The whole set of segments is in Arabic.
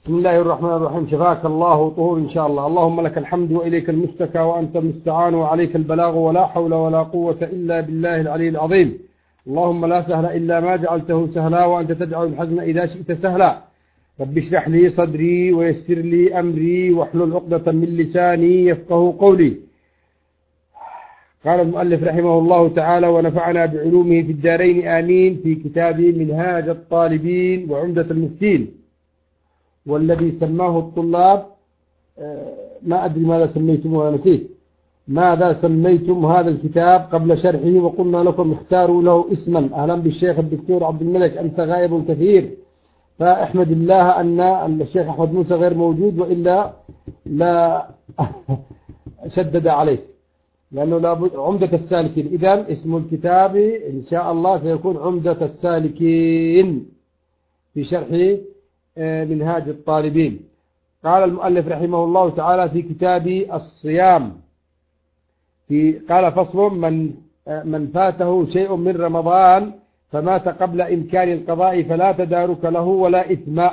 بسم الله الرحمن الرحيم. شفاك الله طهور إن شاء الله. اللهم لك الحمد وإليك المشتكى وأنت المستعان وعليك البلاغ ولا حول ولا قوة إلا بالله العلي العظيم. اللهم لا سهل إلا ما جعلته سهلا وأنت تجعل الحزن إذا شئت سهلا. رب اشرح لي صدري ويسر لي أمري واحلل عقدة من لساني يفقه قولي. قال المؤلف رحمه الله تعالى ونفعنا بعلومه في الدارين آمين في كتابه منهاج الطالبين وعمدة المفتين، والذي سماه الطلاب ما أدري ماذا سميتم وأنا نسيت ماذا سميتم هذا الكتاب قبل شرحه، وقلنا لكم اختاروا له اسما. أهلا بالشيخ الدكتور عبد الملك، أنت غائب كثير، فأحمد الله أن الشيخ أحمد موسى غير موجود، وإلا لا شدد عليك، لأنه لابد عمدة السالكين. إذن اسم الكتاب إن شاء الله سيكون عمدة السالكين في شرح منهاج الطالبين. قال المؤلف رحمه الله تعالى في كتاب الصيام قال فصل من فاته شيء من رمضان فمات قبل إمكان القضاء فلا تدارك له ولا إثم.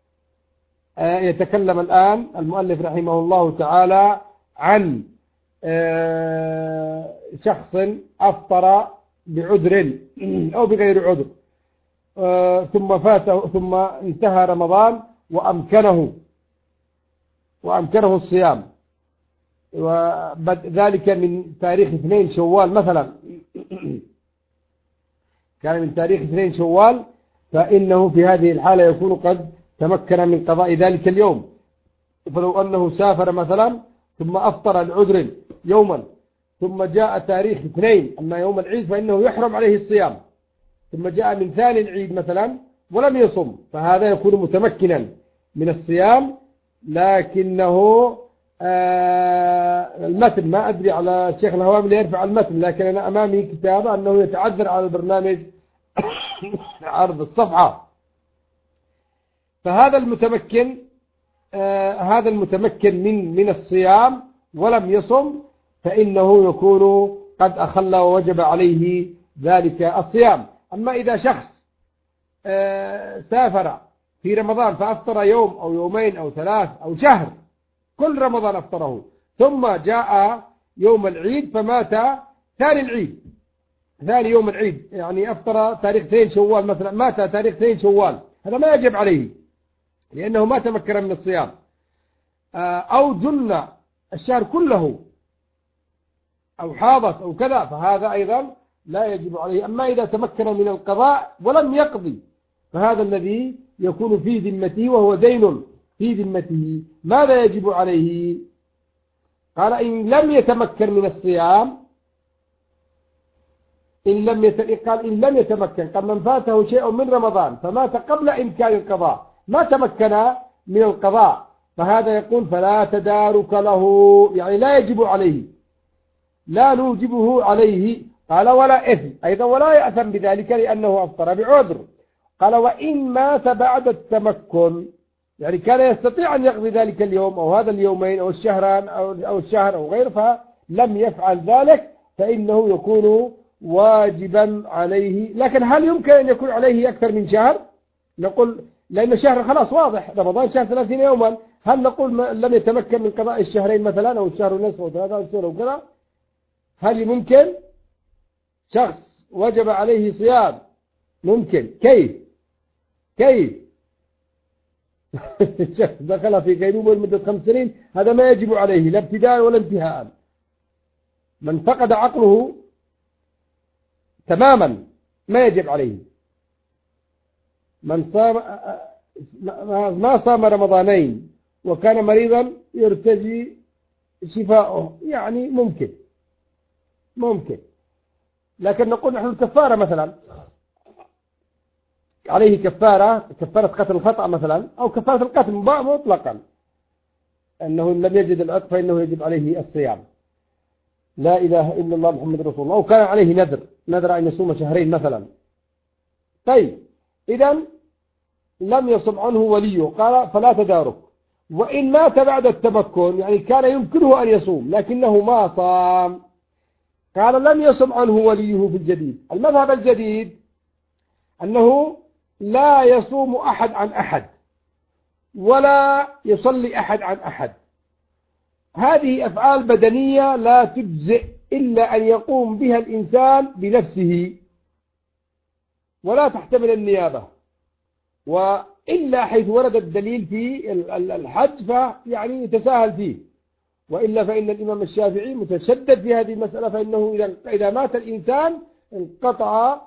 يتكلم الآن المؤلف رحمه الله تعالى عن شخص أفطر بعذر أو بغير عذر، ثم انتهى رمضان وأمكنه الصيام، وذلك من تاريخ 2 شوال مثلا، كان من تاريخ 2 شوال، فإنه في هذه الحالة يكون قد تمكن من قضاء ذلك اليوم. فلو أنه سافر مثلا ثم أفطر العذر يوما، ثم جاء تاريخ 2 أما يوم العيد فإنه يحرم عليه الصيام، ثم جاء من ثاني العيد مثلا ولم يصم، فهذا يكون متمكنا من الصيام. لكنه المتن ما أدري على الشيخ الهوام اللي يرفع المتن، لكن أنا أمامي كتاب أنه يتعذر على البرنامج عرض الصفحة. فهذا المتمكن هذا المتمكن من الصيام ولم يصم، فإنه يكون قد أخل ووجب عليه ذلك الصيام. أما إذا شخص سافر في رمضان فأفطر يوم أو يومين أو 3 أو شهر، كل رمضان أفطره، ثم جاء يوم العيد فمات ثاني يوم العيد، يعني أفطر تاريخ 2 شوال مثلا، مات تاريخ 2 شوال، هذا ما يجب عليه لأنه ما تمكن من الصيام. أو جن الشهر كله أو حاضت أو كذا، فهذا أيضا لا يجب عليه. أما إذا تمكن من القضاء ولم يقضي فهذا الذي يكون في ذمته وهو دين في ذمته. ماذا يجب عليه؟ قال إن لم يتمكن من الصيام، إن لم يتمكن، قال من فاته شيء من رمضان فمات قبل إمكان القضاء، ما تمكن من القضاء، فهذا يقول فلا تدارك له، يعني لا يجب عليه، لا نوجبه عليه. قال ولا إثم أيضا، ولا يأثم بذلك لأنه أفطر بعذر. قال وإن مات بعد التمكن، يعني كان يستطيع أن يقضي ذلك اليوم أو هذا اليومين أو الشهران أو الشهر أو غيره، فلم يفعل ذلك، فإنه يكون واجبا عليه. لكن هل يمكن أن يكون عليه أكثر من شهر؟ نقول لأن الشهر خلاص واضح، رمضان شهر 30 يوما، هل نقول لم يتمكن من قضاء الشهرين مثلا أو الشهر ونصف أو 3 أشهر أو كذا؟ هل ممكن شخص وجب عليه صيام؟ ممكن. كيف شخص دخل في غيبوبة لمدة 5 سنين، هذا ما يجب عليه لا ابتداء ولا انتهاء. من فقد عقله تماما ما يجب عليه. من صام ما صام رمضانين وكان مريضا يرتجي شفاؤه، يعني ممكن. لكن نقول نحن الكفارة مثلا عليه كفارة قتل الخطأ مثلا، أو كفارة القتل مطلقا، أنه لم يجد العتق فإنه يجب عليه الصيام. لا إله إلا الله محمد رسول الله. أو كان عليه نذر أن يصوم 2 شهرين مثلا. طيب إذن لم يصم عنه وليه، قال فلا تدارك. وإن مات بعد التمكن، يعني كان يمكنه أن يصوم لكنه ما صام، قال لم يصم عنه وليه في الجديد. المذهب الجديد أنه لا يصوم أحد عن أحد، ولا يصلي أحد عن أحد. هذه أفعال بدنية لا تجزئ إلا أن يقوم بها الإنسان بنفسه ولا تحتمل النيابة، وإلا حيث ورد الدليل في الحج فيعني يتساهل فيه، وإلا فإن الإمام الشافعي متشدد في هذه المسألة، فإنه إذا مات الإنسان انقطع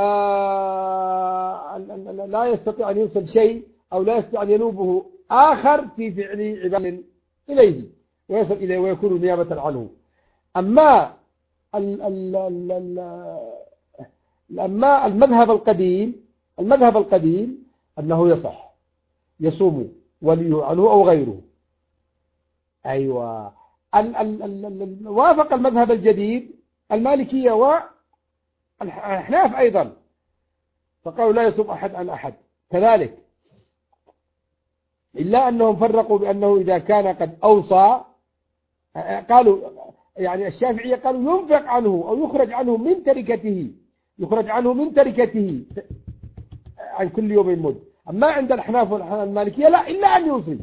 لا يستطيع أن يوصل شيء أو لا يستطيع أن ينوبه آخر في فعل عبادة إليه ويصل إليه ويكون نيابة عنه. أما المذهب القديم أنه يصح يصوم وليه عنه أو غيره. أيوة. وافق المذهب الجديد المالكية والأحناف أيضا، فقالوا لا يصوم أحد عن أحد كذلك، إلا أنهم فرقوا بأنه إذا كان قد أوصى، قالوا يعني الشافعية قالوا ينفق عنه أو يخرج عنه من تركته عن كل يوم مد. أما عند الأحناف والمالكية لا، إلا أن يوصي.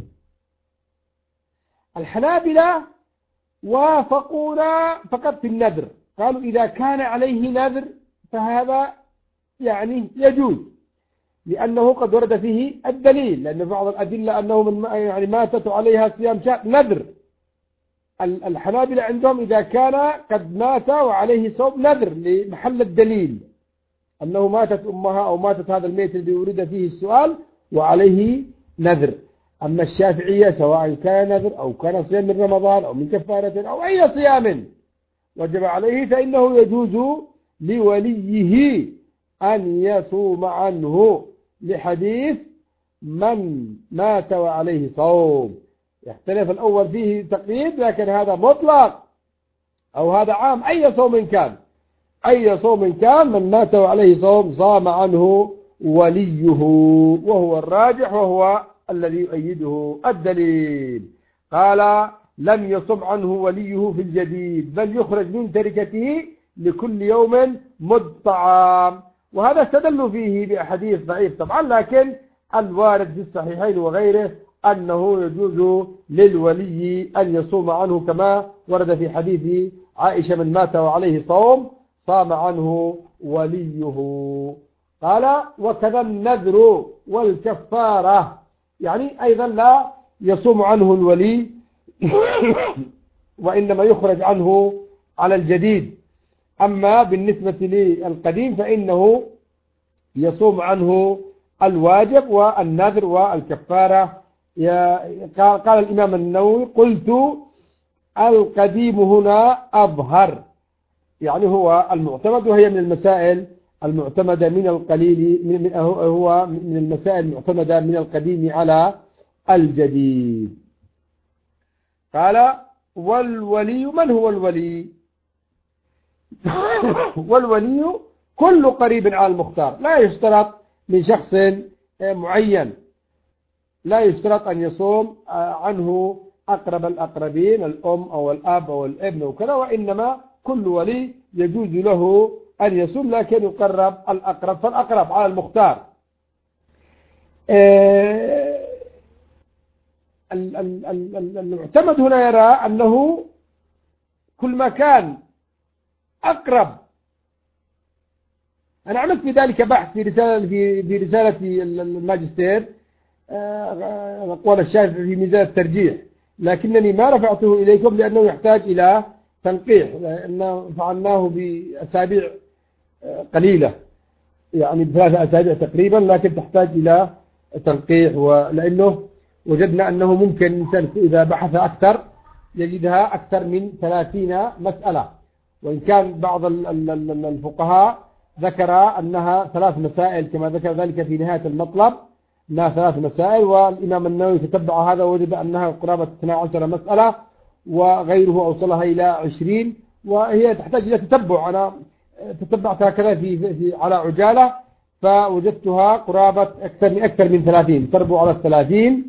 الحنابلة وافقونا فقط في النذر، قالوا إذا كان عليه نذر فهذا يعني يجوز، لأنه قد ورد فيه الدليل، لأن بعض الأدلة أنه من يعني ماتت عليها صيام شهر نذر. الحنابلة عندهم إذا كان قد مات وعليه صوم نذر لمحل الدليل أنه ماتت أمها أو ماتت هذا الميت الذي ورد فيه السؤال وعليه نذر. أما الشافعية سواء كان نذر أو كان صيام من رمضان أو من كفارة أو أي صيام وجب عليه فإنه يجوز لوليه أن يصوم عنه، لحديث من مات وعليه صوم. يختلف الأول فيه تقييد، لكن هذا مطلق أو هذا عام، أي صوم كان من مات وعليه صوم صام عنه وليه، وهو الراجح وهو الذي يؤيده الدليل. قال لم يصم عنه وليه في الجديد بل يخرج من تركته لكل يوم مد طعام. وهذا استدلوا فيه بأحاديث ضعيف طبعا، لكن الوارد في الصحيحين وغيره أنه يجوز للولي أن يصوم عنه، كما ورد في حديث عائشة من مات وعليه صوم صام عنه وليه. قال وكذا النذر والكفارة، يعني أيضا لا يصوم عنه الولي وإنما يخرج عنه على الجديد. أما بالنسبة للقديم فإنه يصوم عنه الواجب والنذر والكفارة. قال الإمام النووي قلت القديم هنا أظهر، يعني هو المعتمد، وهي من المسائل المعتمدة من القليل، هو من المسائل المعتمدة من القديم على الجديد. قال والولي من هو الولي؟ والولي كل قريب على المختار، لا يشترط من شخص معين، لا يشترط أن يصوم عنه أقرب الأقربين الأم أو الأب أو الابن وكذا، وإنما كل ولي يجوز له أن يصوم، لكن يقرب الأقرب فالأقرب على المختار. المعتمد هنا يرى أنه كل ما كان أقرب. أنا عملت في ذلك بحث في رسالة الماجستير أقوال الشافعي في ميزان الترجيح، لكنني ما رفعته إليكم لأنه يحتاج إلى تنقيح، لأنه فعلناه بأسابيع قليلة، يعني ب3 أسابيع تقريبا، لكن تحتاج إلى تنقيح، ولأنه وجدنا أنه ممكن الإنسان إذا بحث أكثر يجدها أكثر من 30 مسألة، وإن كان بعض الفقهاء ذكر أنها 3 مسائل كما ذكر ذلك في نهاية المطلب، أنها 3 مسائل، والإمام النووي تتبع هذا ووجد أنها قرابة 12 مسألة، وغيره أوصلها إلى 20، وهي تحتاج إلى تتبع. أنا تتبعت هكذا في على عجالة فوجدتها قرابة أكثر من 30، تربو على 30.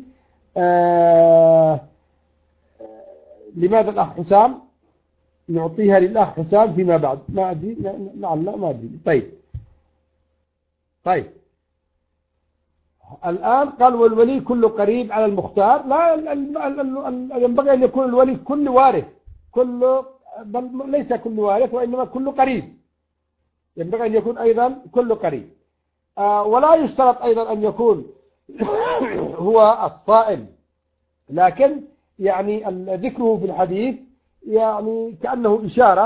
لماذا الأخ حسام؟ نعطيها للأخ حسام فيما بعد، ما أدري، لعل ما أدري. طيب الآن قال والولي كل قريب على المختار، لا ينبغي أن يكون الولي كل وارث، بل ليس كل وارث وإنما كل قريب، ينبغي أن يكون أيضا كل قريب. ولا يشترط أيضا أن يكون هو الصائم، لكن يعني ذكره في الحديث يعني كأنه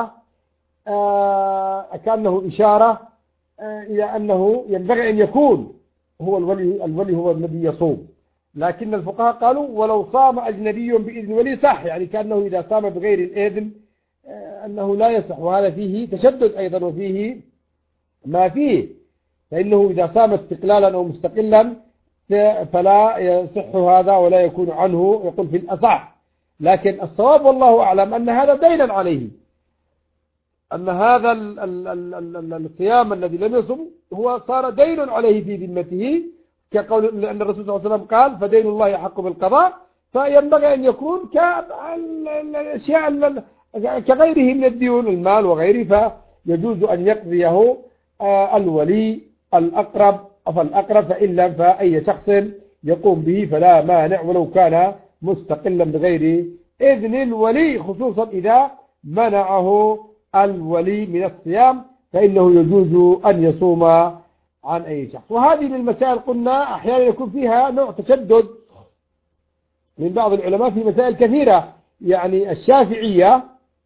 إشارة إلى أنه ينبغي أن يكون هو الولي هو الذي يصوم. لكن الفقهاء قالوا ولو صام أجنبي بإذن ولي صح، يعني كأنه إذا صام بغير الإذن أنه لا يصح، وهذا فيه تشدد أيضا وفيه ما فيه، فإنه إذا صام استقلالا أو مستقلا فلا يصح هذا ولا يكون عنه، يقول في الأصح. لكن الصواب والله أعلم أن هذا دينا عليه، أن هذا الصيام الذي لم يصم هو صار دين عليه في ذمته، كقول لأن الرسول صلى الله عليه وسلم قال فدين الله يحق بالقضاء، فينبغي أن يكون كالأشياء كغيره من الديون المال وغيره، فيجوز أن يقضيه الولي الأقرب فإن لم فأي شخص يقوم به فلا مانع، ولو كان مستقلا بغير إذن الولي، خصوصا إذا منعه الولي من الصيام فإنه يجوز أن يصوم عن أي شخص. وهذه من المسائل قلنا أحيانا يكون فيها نوع تشدد من بعض العلماء في مسائل كثيرة. يعني الشافعية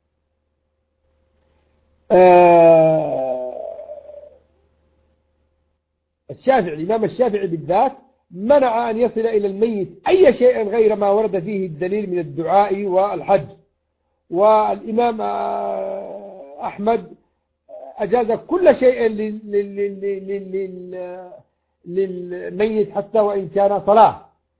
الإمام الشافعي بالذات منع أن يصل إلى الميت أي شيء غير ما ورد فيه الدليل من الدعاء والحج. والإمام أحمد أجاز كل شيء للميت حتى وإن كان صلاة.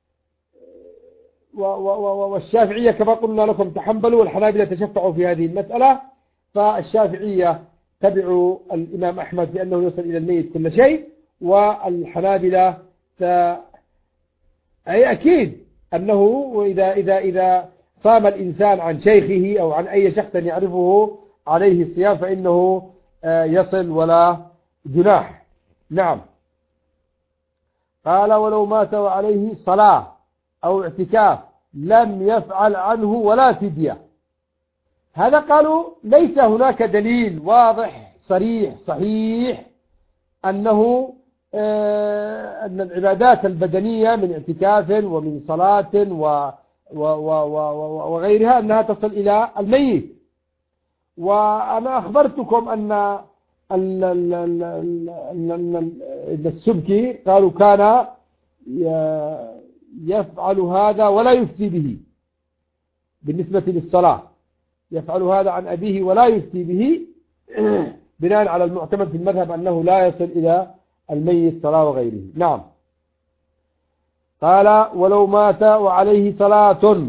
والشافعية كما قلنا لكم تحنبلوا، والحنابلة تشفعوا في هذه المسألة، فالشافعية تبعوا الإمام أحمد بأنه يصل إلى الميت كل شيء، والحنابلة أي أكيد أنه إذا صام الإنسان عن شيخه أو عن أي شخص يعرفه عليه الصيام فإنه يصل ولا جناح. نعم. قال ولو مات وعليه صلاة أو اعتكاف لم يفعل عنه ولا فدية. هذا قالوا ليس هناك دليل واضح صريح صحيح أن العبادات البدنية من اعتكاف ومن صلاة وغيرها أنها تصل إلى الميت. وأنا أخبرتكم أن السبكي قالوا كان يفعل هذا ولا يفتي به بالنسبة للصلاة، يفعل هذا عن أبيه ولا يفتي به بناء على المعتمد في المذهب أنه لا يصل إلى الميت صلاة وغيره. نعم. قال ولو مات وعليه صلاة،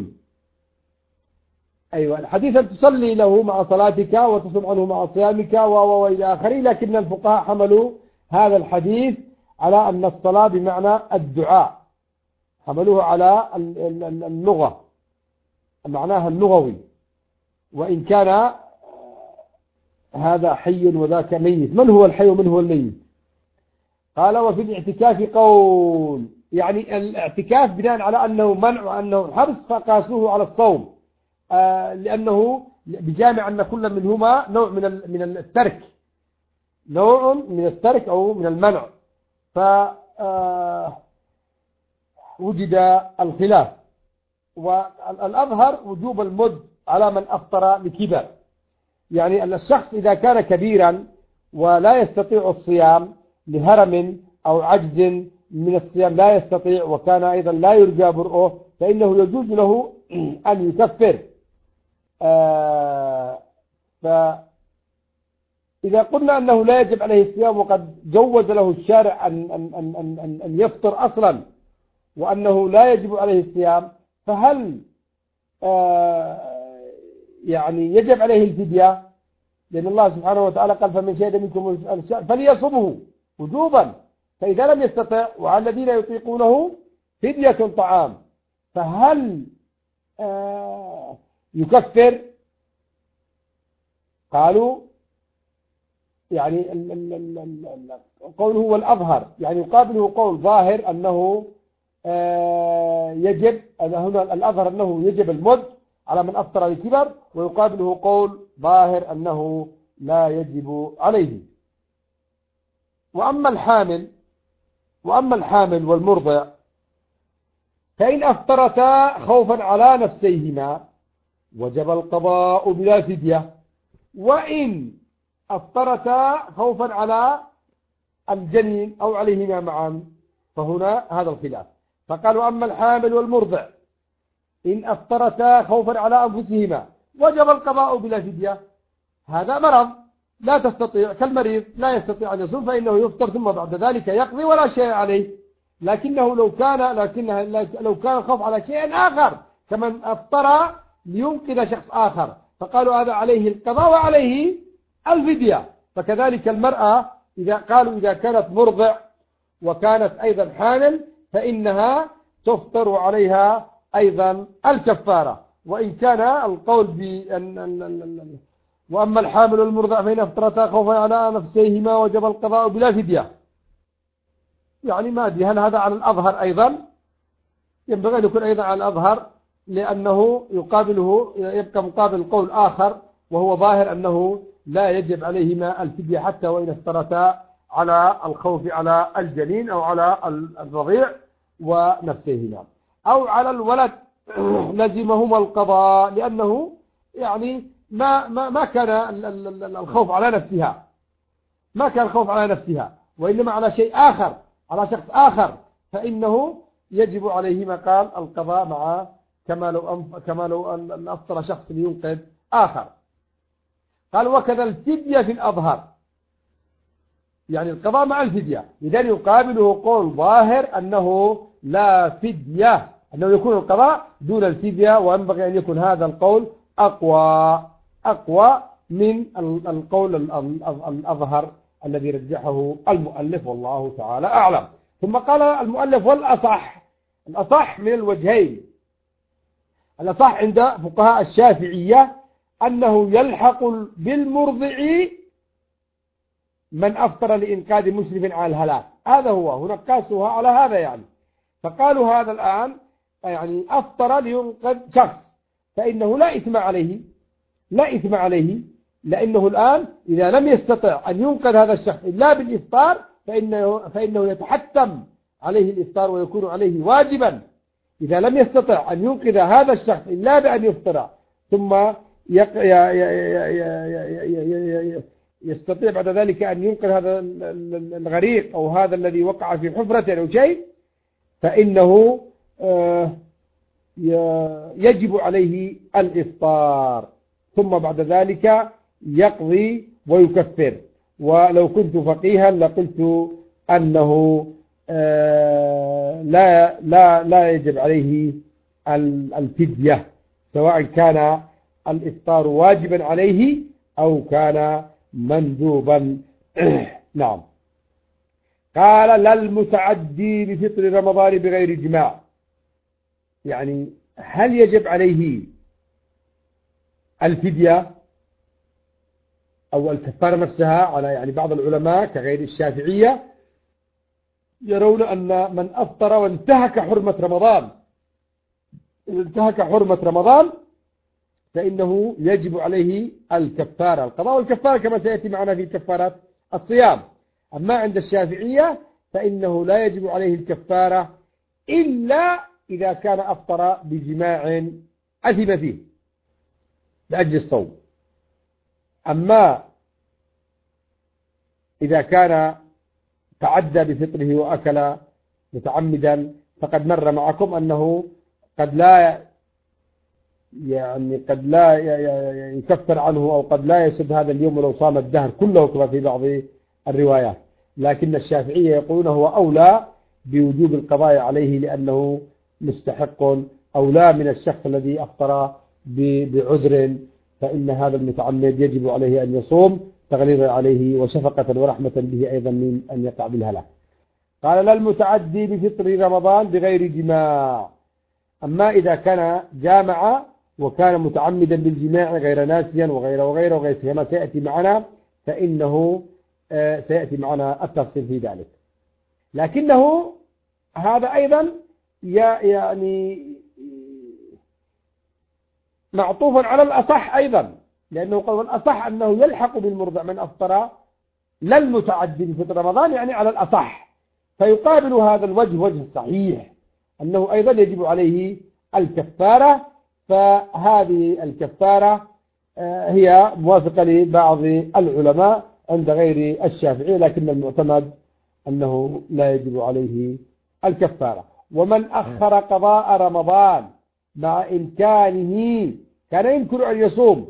أيوة الحديث أن تصلي له مع صلاتك وتصم عنه مع صيامك وإلى آخره، لكن الفقهاء حملوا هذا الحديث على أن الصلاة بمعنى الدعاء، حملوه على اللغة معناها اللغوي، وإن كان هذا حي وذاك ميت. من هو الحي ومن هو الميت؟ قال وفي الاعتكاف قول، يعني الاعتكاف بناء على أنه منع وأنه حبس فقاسوه على الصوم، لأنه بجامع أن كل منهما نوع من الترك، نوع من الترك أو من المنع، وجد الخلاف. والأظهر وجوب المد على من أفطر لكبر، يعني أن الشخص إذا كان كبيرا ولا يستطيع الصيام لهرم أو عجز من الصيام لا يستطيع، وكان أيضا لا يرجى برؤه، فإنه يجوز له أن يكفر. فإذا قلنا أنه لا يجب عليه الصيام وقد جوز له الشارع أن يفطر أصلا وأنه لا يجب عليه الصيام، فهل يعني يجب عليه الفدية؟ لأن الله سبحانه وتعالى قال فمن شهد منكم فليصمه وجوبا، فإذا لم يستطع وعلى الذين يطيقونه فدية طعام، فهل يكفر؟ قالوا يعني قوله هو الأظهر، يعني يقابله قول ظاهر أنه يجب، هنا الأظهر أنه يجب المد على من أفطر لكبر، ويقابله قول ظاهر أنه لا يجب عليه. وأما الحامل والمرضع فإن أفطرتا خوفا على نفسيهما وجب القضاء بلا فدية، وإن أفطرتا خوفا على الجنين أو عليهما معا فهنا هذا الخلاف. فقالوا أما الحامل والمرضع إن أفطرتا خوفا على أنفسهما وجب القضاء بلا فدية. هذا مرض لا تستطيع، كالمريض لا يستطيع أن يصوم فإنه يفطر ثم بعد ذلك يقضي ولا شيء عليه. لكنه لو كان الخوف على شيء آخر كمن أفطر لينقذ شخص آخر فقالوا هذا عليه القضاء وعليه الفدية. فكذلك المرأة إذا كانت مرضع وكانت أيضا حامل فإنها تفطر عليها أيضا الكفارة. وإن كان القول وأما الحامل والمرضع فإن أفطرتا خوفا على نفسيهما وجب القضاء بلا فدية، يعني ما أدري هل هذا على الأظهر أيضا؟ ينبغي أن يكون أيضا على الأظهر، لأنه يبقى مقابل قول آخر وهو ظاهر أنه لا يجب عليهما الفدية حتى وإن افترتا على الخوف على الجنين أو على الرضيع ونفسهما، أو على الولد لزمهما القضاء، لأنه يعني ما كان الخوف على نفسها، ما كان الخوف على نفسها وإنما على شيء آخر، على شخص آخر، فإنه يجب عليهما قال القضاء مع كما لو أن أفطر شخص لينقذ آخر. قال وكذا الفدية في الأظهر، يعني القضاء مع الفدية. إذن يقابله قول ظاهر أنه لا فدية، أنه يكون القضاء دون الفدية، وينبغي أن يكون هذا القول أقوى من القول الأظهر الذي رجحه المؤلف والله تعالى أعلم. ثم قال المؤلف الأصح من الوجهين. الأصح عند فقهاء الشافعية أنه يلحق بالمرضع من أفطر لإنقاذ مسلم على الهلاك، هذا هو هنا قاسوها على هذا يعني. فقالوا هذا الآن يعني أفطر لينقذ شخص فإنه لا إثم عليه، لأنه الآن إذا لم يستطع أن ينقذ هذا الشخص إلا بالإفطار فإنه يتحتم عليه الإفطار ويكون عليه واجبا. إذا لم يستطع أن ينقذ هذا الشخص إلا بأن يفطر ثم يستطيع بعد ذلك أن ينقذ هذا الغريق أو هذا الذي وقع في حفرة أو شيء فإنه يجب عليه الإفطار ثم بعد ذلك يقضي ويكفر. ولو كنت فقيها لقلت أنه لا يجب عليه الفدية سواء كان الإفطار واجبا عليه أو كان مندوبا. نعم. قال لا المتعدي بفطر رمضان بغير جماع، يعني هل يجب عليه الفدية أو الكفارة نفسها؟ على يعني بعض العلماء كغير الشافعية يرون أن من أفطر وانتهك حرمة رمضان فإنه يجب عليه الكفارة، القضاء والكفارة كما سيأتي معنا في كفارات الصيام. أما عند الشافعية فإنه لا يجب عليه الكفارة إلا إذا كان أفطر بجماع أثم فيه لأجل الصوم. أما إذا كان تعدى بفطره وأكل متعمدا فقد مر معكم أنه قد لا يكفر عنه أو قد لا يسد هذا اليوم ولو صام الدهر كله كما في بعض الروايات. لكن الشافعية يقولون هو أولى بوجوب القضاء عليه لأنه مستحق أولى من الشخص الذي أفطر بعذر، فإن هذا المتعمد يجب عليه أن يصوم تغليظا عليه وشفقة ورحمة به أيضا من أن يقع بالهلاك. قال لا المتعدي بفطر رمضان بغير جماع، أما إذا كان جامع وكان متعمدا بالجماع غير ناسيا وغيره كما سيأتي معنا فإنه سيأتي معنا التفصيل في ذلك. لكنه هذا أيضا يعني معطوف على الأصح أيضا، لأنه قال الأصح أنه يلحق بالمرضع من أفطر لا المتعدي في رمضان، يعني على الأصح. فيقابل هذا الوجه وجه صحيح أنه أيضا يجب عليه الكفارة. فهذه الكفارة هي موافقة لبعض العلماء عند غير الشافعي، لكن المعتمد أنه لا يجب عليه الكفارة. ومن أخر قضاء رمضان مع إمكانه، كان يمكن أن يصوم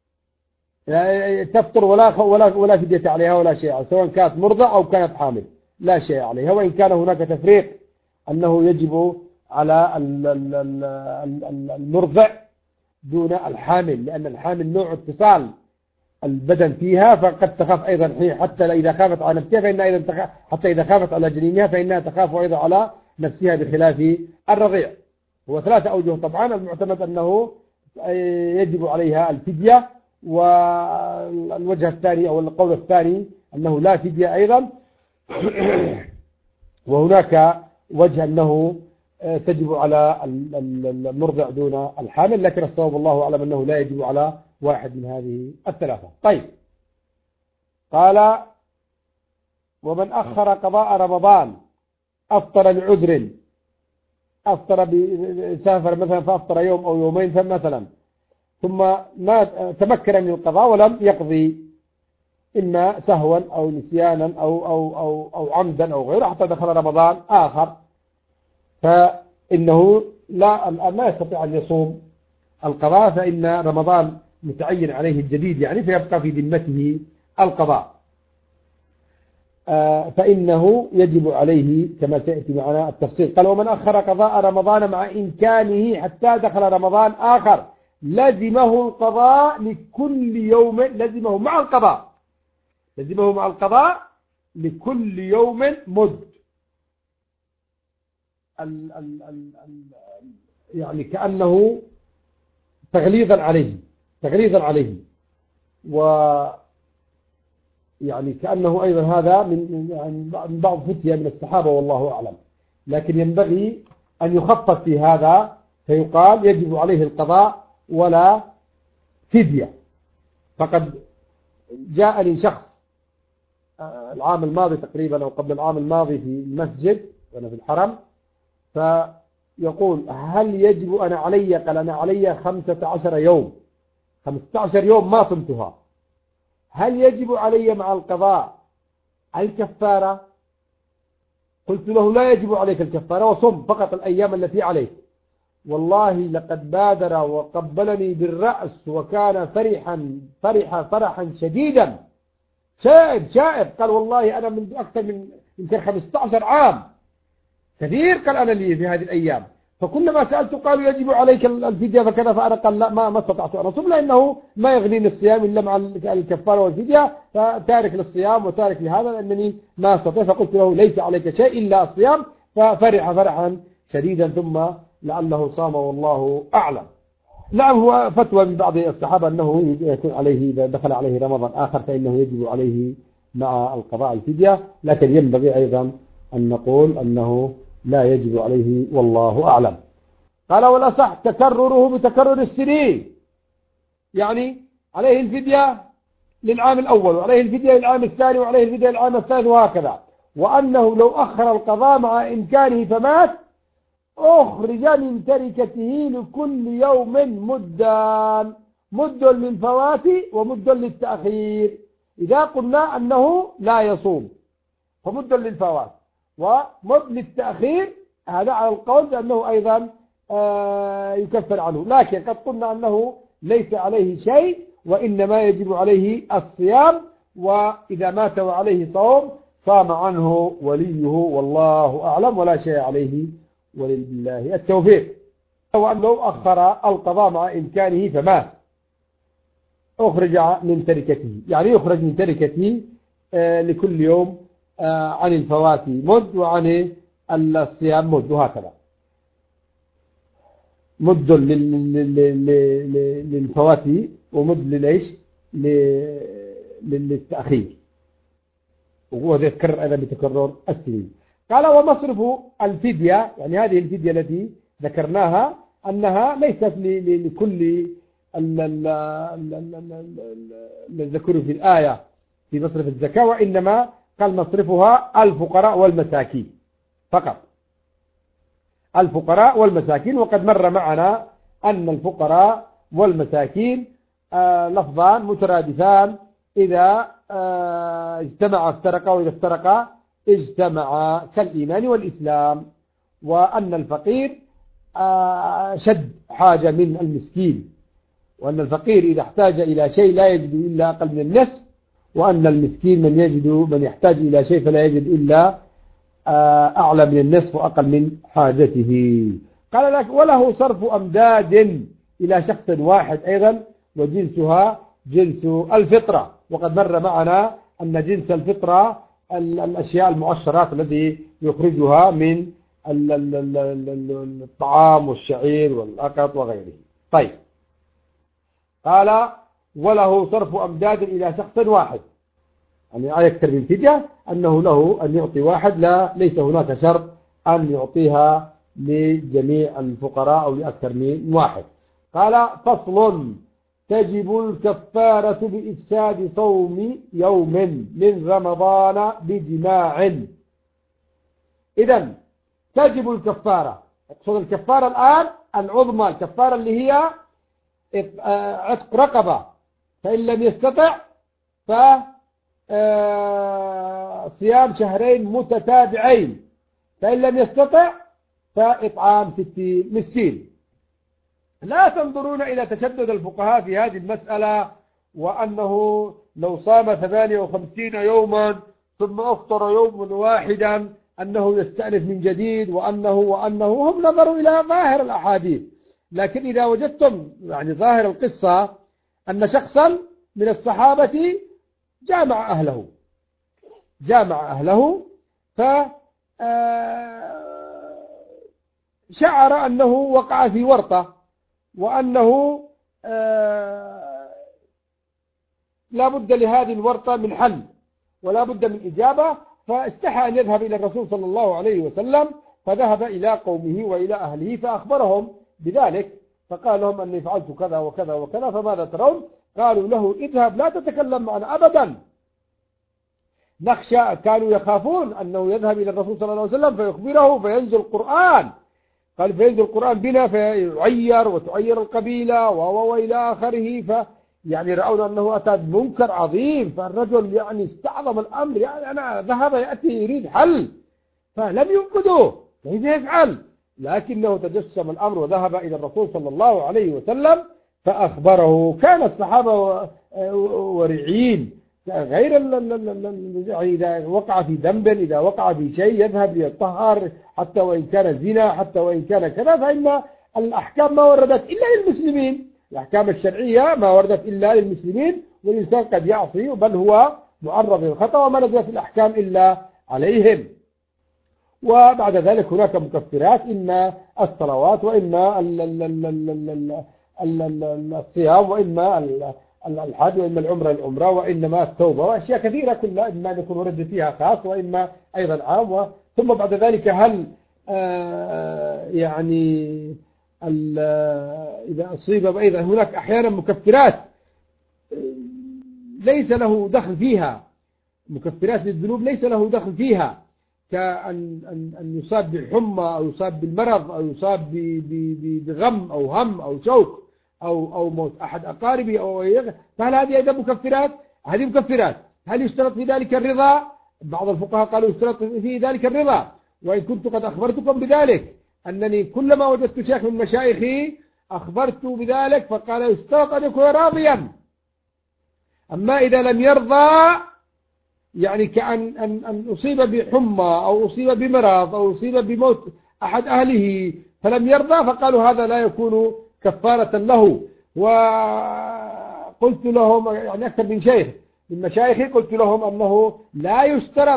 تفطر ولا فدية عليها ولا شيء عليها، سواء كانت مرضع أو كانت حامل لا شيء عليها، وإن كان هناك تفريق أنه يجب على المرضع دون الحامل، لأن الحامل نوع اتصال البدن فيها، فقد تخاف أيضا حتى إذا خافت على نفسها فإنها أيضا حتى إذا خافت على جنينها فإنها تخاف أيضا على نفسها بخلاف الرضيع. هو 3 أوجه طبعا. المعتمد أنه يجب عليها الفدية، والوجه الثاني أو القول الثاني أنه لا فدية أيضا. وهناك وجه أنه تجب على المرضع دون الحامل، لكن الصواب الله أعلم أنه لا يجب على واحد من هذه الثلاثة. طيب، قال ومن أخر قضاء رمضان أفطر لعذر، أفطر سافر مثلا فأفطر يوم أو يومين مثلا، ثم ما تمكن من القضاء ولم يقضي، إما سهوا أو نسيانا أو عمدا أو غيره، حتى دخل رمضان آخر، فإنه لا يستطيع أن يصوم القضاء، فإن رمضان متعين عليه الجديد يعني، فيبقى في ذمته القضاء. فإنه يجب عليه كما سيأتي معنا التفصيل. قال ومن أخر قضاء رمضان مع إمكانه حتى دخل رمضان آخر لزمه القضاء لكل يوم، لزمه مع القضاء لكل يوم مد. يعني كأنه تغليظا عليه، ويعني كأنه أيضا هذا من بعض فتية من الصحابة والله أعلم، لكن ينبغي أن يخفف في هذا، فيقال يجب عليه القضاء ولا فدية. فقد جاءني شخص العام الماضي تقريبا أو قبل العام الماضي في المسجد وأنا في الحرم، فيقول هل يجب قال أنا علي 15 يوم 15 يوم ما صمتها، هل يجب علي مع القضاء الكفارة؟ قلت له لا يجب عليك الكفارة، وصم فقط الأيام التي عليك. والله لقد بادر وقبلني بالرأس وكان فرحا شديدا، شائب. قال والله أنا من أكثر من يمكن 15 عام كثير، قال أنا لي في هذه الأيام، فكلما سألت قالوا يجب عليك الفدية فكذا، فأنا قال لا ما استطعت أن أصوم، لأنه ما يغنيني الصيام إلا مع الكفارة والفدية، فتارك للصيام وتارك لهذا لأنني ما استطيع. فقلت له ليس عليك شيء إلا الصيام، ففرح فرحا شديدا، ثم لعله صام والله أعلم. نعم، هو فتوى من بعض الصحابة أنه يكون عليه إذا دخل عليه رمضان آخر فإنه يجب عليه مع القضاء الفدية، لكن ينبغي أيضا أن نقول أنه لا يجب عليه والله أعلم. قال والأصح تكرره بتكرر السنين، يعني عليه الفدية للعام الأول وعليه الفدية للعام الثاني وعليه الفدية للعام الثالث وهكذا، وأنه لو أخر القضاء مع إمكانه فمات أخرج من تركته لكل يوم مد للفوات ومد للتأخير. إذا قلنا أنه لا يصوم فمد للفوات ومد للتأخير، هذا على القول بأنه أيضا يكفر عنه، لكن قد قلنا أنه ليس عليه شيء وإنما يجب عليه الصيام، وإذا مات وعليه صوم صام عنه وليه والله أعلم ولا شيء عليه ولله التوفيق. وأنه أخر القضاء مع إمكانه فمات أخرج من تركته، يعني يخرج من تركته لكل يوم عن الفوات مد وعن الصيام مد، وهكذا مد للفوات ومد للتأخير. وهذا يتكرر أيضا بتكرر السنين. قال ومصرف الفدية، يعني هذه الفدية التي ذكرناها أنها ليست لكل الذكر في الآية في مصرف الزكاة، وإنما قال مصرفها الفقراء والمساكين فقط، الفقراء والمساكين. وقد مر معنا أن الفقراء والمساكين لفظان مترادفان، إذا اجتمع افترقا، وإذا افترقا اجتمعا، كالإيمان والإسلام. وأن الفقير شد حاجة من المسكين، وأن الفقير إذا احتاج إلى شيء لا يجد إلا أقل من النصف، وأن المسكين من يحتاج إلى شيء فلا يجد إلا أعلى من النصف وأقل من حاجته. قال لك وله صرف أمداد إلى شخص واحد أيضا، وجنسها جنس الفطرة. وقد مر معنا أن جنس الفطرة الأشياء المؤشرات الذي يخرجها من الطعام والشعير والأقط وغيره. طيب، قال وله صرف أمداد إلى شخص واحد، يعني يكثر من فدية أنه له أن يعطي واحد، ليس هناك شرط أن يعطيها لجميع الفقراء أو لأكثر من واحد. قال فصل: تجب الكفارة بإفساد صوم يوم من رمضان بجماع. إذن تجب الكفارة، اقصد الكفارة الآن العظمى، الكفارة اللي هي عتق رقبة، فإن لم يستطع فصيام شهرين متتابعين، فإن لم يستطع فإطعام 60 مسكين. لا تنظرون إلى تشدد الفقهاء في هذه المسألة، وأنه لو صام 58 يوما ثم أفطر يوم واحدا أنه يستأنف من جديد، وأنه هم نظروا إلى ظاهر الأحاديث. لكن إذا وجدتم يعني ظاهر القصة أن شخصا من الصحابة جامع أهله فشعر أنه وقع في ورطة، وأنه لا بد لهذه الورطة من حل ولا بد من إجابة، فاستحى أن يذهب إلى الرسول صلى الله عليه وسلم، فذهب إلى قومه وإلى أهله فأخبرهم بذلك، فقال لهم أني فعلت كذا وكذا وكذا، فماذا ترون؟ قالوا له اذهب لا تتكلم معنا أبدا. نخشى، كانوا يخافون أنه يذهب إلى الرسول صلى الله عليه وسلم فيخبره فينزل القرآن، قال فينزل القرآن بنا فيعير وتعير القبيلة وإلى آخره، يعني رأون أنه أتى بمنكر عظيم، فالرجل يعني استعظم الأمر، يعني أنا ذهب يأتي يريد حل، فلم ينقذوه كيف يفعل، لكنه تجسم الأمر وذهب إلى الرسول صلى الله عليه وسلم فأخبره. كان الصحابة ورعين، غير إذا وقع في ذنب، إذا وقع في شيء يذهب ليطهر، حتى وإن كان زنا، حتى وإن كان كذا، فإن الأحكام ما وردت إلا للمسلمين، الأحكام الشرعية ما وردت إلا للمسلمين، والإنسان قد يعصي بل هو معرض للخطأ وما نزلت الأحكام إلا عليهم. وبعد ذلك هناك مكفرات، إما الصلوات وإما الصيام وإما الحج وإما العمرة وإنما التوبة وأشياء كثيرة كلها، إما أن يكون ورد فيها خاص وإما أيضا عام. ثم بعد ذلك هل يعني إذا أصيب أيضا هناك أحيانا مكفرات ليس له دخل فيها، مكفرات للذنوب ليس له دخل فيها، كأن يصاب بالحمى أو يصاب بالمرض أو يصاب بغم أو هم أو شوك أو موت أحد أقاربه فهل هذه أيضا مكفرات؟ هذه مكفرات. هل يشترط في ذلك الرضا؟ بعض الفقهاء قالوا يشترط في ذلك الرضا، وإن كنت قد أخبرتكم بذلك أنني كلما وجدت شيخ من مشايخي أخبرت بذلك، فقال يشترط أن يكون راضيا. أما إذا لم يرضى، يعني كأن أن أصيب بحمى أو أصيب بمرض أو أصيب بموت أحد أهله فلم يرضى، فقالوا هذا لا يكون كفارة له. وقلت لهم يعني أكثر من شيخ من مشايخي قلت لهم أنه لا يشترط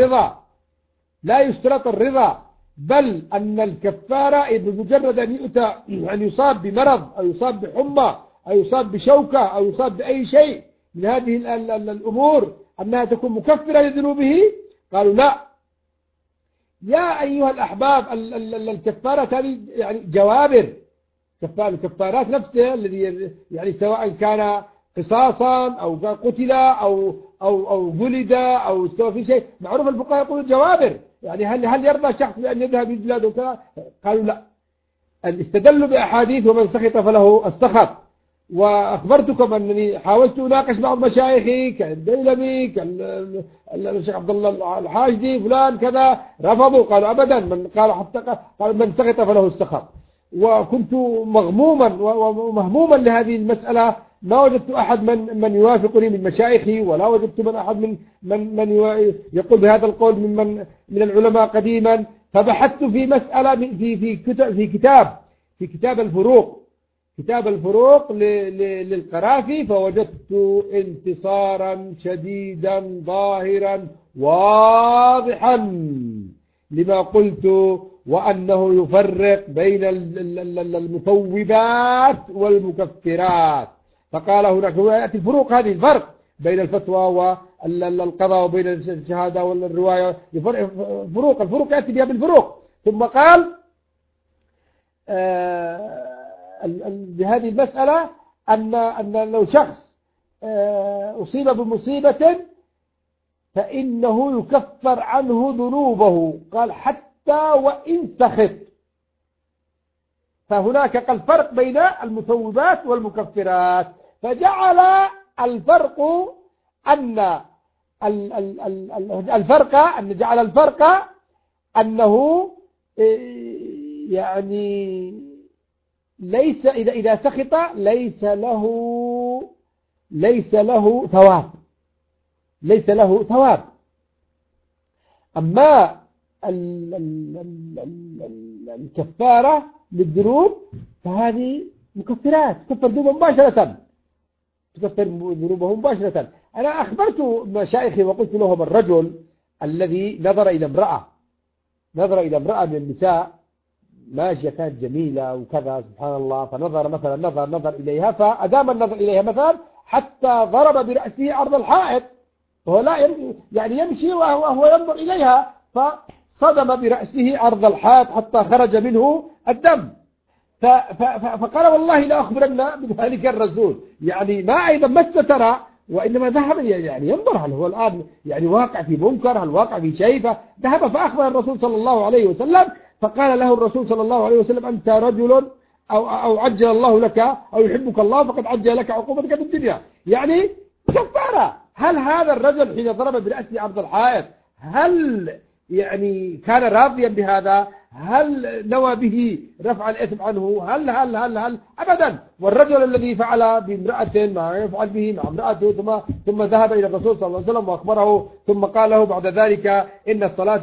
الرضا، بل أن الكفارة بمجرد أن يصاب بمرض أو يصاب بحمى أو يصاب بشوكة أو يصاب بأي شيء من هذه الأمور أنها تكون مكفرة لذنوبه؟ قالوا لا. يا أيها الأحباب، الكفارة هذه يعني جوابر، الكفارات نفسها الذي يعني سواء كان قصاصا أو قتل أو جلد أو استوى في شيء، معروف الفقهاء يقولون جوابر، يعني هل يرضى شخص بأن يذهب يجلد وكذا؟ قالوا لا. استدلوا بأحاديث ومن سخط فله السخط، وأخبرتكم أنني حاولت أناقش بعض مشايخي كالديلمي كالشيخ عبد الله الحاجدي فلان كذا، رفضوا، قالوا أبدا، من قالوا حتى قالوا من سخط فله السخط. وكنت مغموما ومهموما لهذه المسألة، ما وجدت أحد من يوافقني من مشايخي، ولا وجدت من أحد من يقول بهذا القول من العلماء قديما. فبحثت في مسألة في كتاب الفروق للقرافي، فوجدت انتصارا شديدا ظاهرا واضحا لما قلت، وأنه يفرق بين المثوبات والمكفرات. فقال هناك يأتي الفروق، هذه الفرق بين الفتوى والقضاء وبين الشهادة والرواية، الفروق يأتي بها بالفروق. ثم قال بهذه المسألة أن لو شخص أصيب بمصيبة فإنه يكفر عنه ذنوبه، قال حتى وإن سخط. فهناك قال فرق بين المثوبات والمكفرات، فجعل الفرق أن الفرق أنه يعني ليس إذا سخط ليس له ثواب. أما الكفارة للذنوب فهذه مكفرات، تكفر ذنوبه مباشرة. أنا أخبرت مشايخي وقلت لهم الرجل الذي نظر إلى امرأة من النساء ماشية كانت جميلة وكذا سبحان الله، فنظر مثلا نظر إليها، فأدام النظر إليها مثلا حتى ضرب برأسه عرض الحائط، وهو لا يعني يمشي وهو ينظر إليها، فصدم برأسه عرض الحائط حتى خرج منه الدم. فقال والله لا أخبرن بذلك الرسول، يعني ما أيضا ما استتر، وإنما ذهب يعني ينظر هل هو الآن يعني واقع في منكر، هل واقع في شيء، فذهب فأخبر الرسول صلى الله عليه وسلم. فقال له الرسول صلى الله عليه وسلم أنت رجل أو عجل الله لك أو يحبك الله فقد عجل لك عقوبتك في الدنيا، يعني كفارة. هل هذا الرجل حين ضرب برأسه عرض الحائط هل يعني كان راضيا بهذا؟ هل نوى به رفع الإثم عنه؟ هل أبدا. والرجل الذي فعل بامرأة ما يفعل به مع امرأته ثم ذهب إلى الرسول صلى الله عليه وسلم وأخبره، ثم قال له بعد ذلك إن الصلاة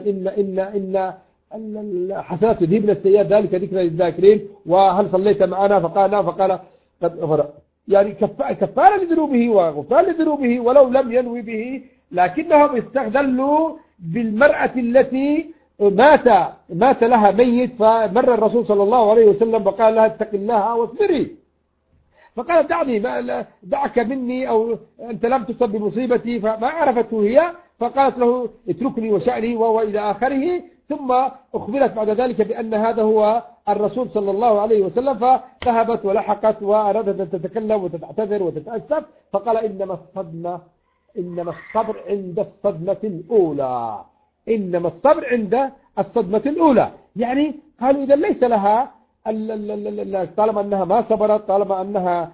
إن الحسنات يذهبن السيئات ذلك ذكرى للذاكرين، وهل صليت معنا؟ فقال لا، فقال قد غفر. يعني كفارة لذنوبه وغفران لذنوبه ولو لم ينوي به، لكنهم استغلوا بالمرأة التي مات لها ميت، فمر الرسول صلى الله عليه وسلم فقال لها اتق الله واصبري، فقالت دعك مني، أو أنت لم تصب بمصيبتي، فما عرفته هي، فقالت له اتركني وشأني وإلى آخره. ثم أخبرت بعد ذلك بأن هذا هو الرسول صلى الله عليه وسلم، فذهبت ولحقت وأرادت أن تتكلم وتتعتذر وتتأسف، فقال إنما الصبر عند الصدمة الأولى، إنما الصبر عند الصدمة الأولى. يعني قالوا إذا ليس لها طالما أنها ما صبرت، طالما أنها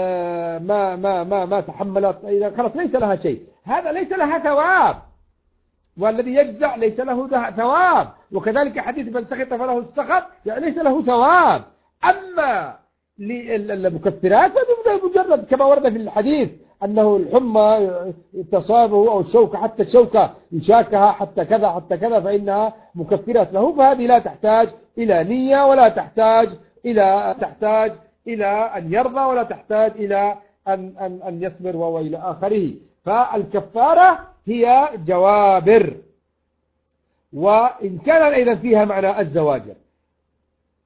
ما تحملت، إذا خلاص ليس لها شيء، هذا ليس لها ثواب، والذي يجزع ليس له ثواب. وكذلك حديث من سخط فله السخط، يعني ليس له ثواب. أما للمكفرات مجرد كما ورد في الحديث أنه الحمى تصابه أو الشوكة، حتى الشوكة يشاكها حتى كذا فإنها مكفرات له، فهذه لا تحتاج إلى نية، ولا تحتاج إلى أن يرضى، ولا تحتاج إلى أن يصبر وإلى آخره. فالكفارة هي جوابر، وإن كان أيضا فيها معنى الزواجر.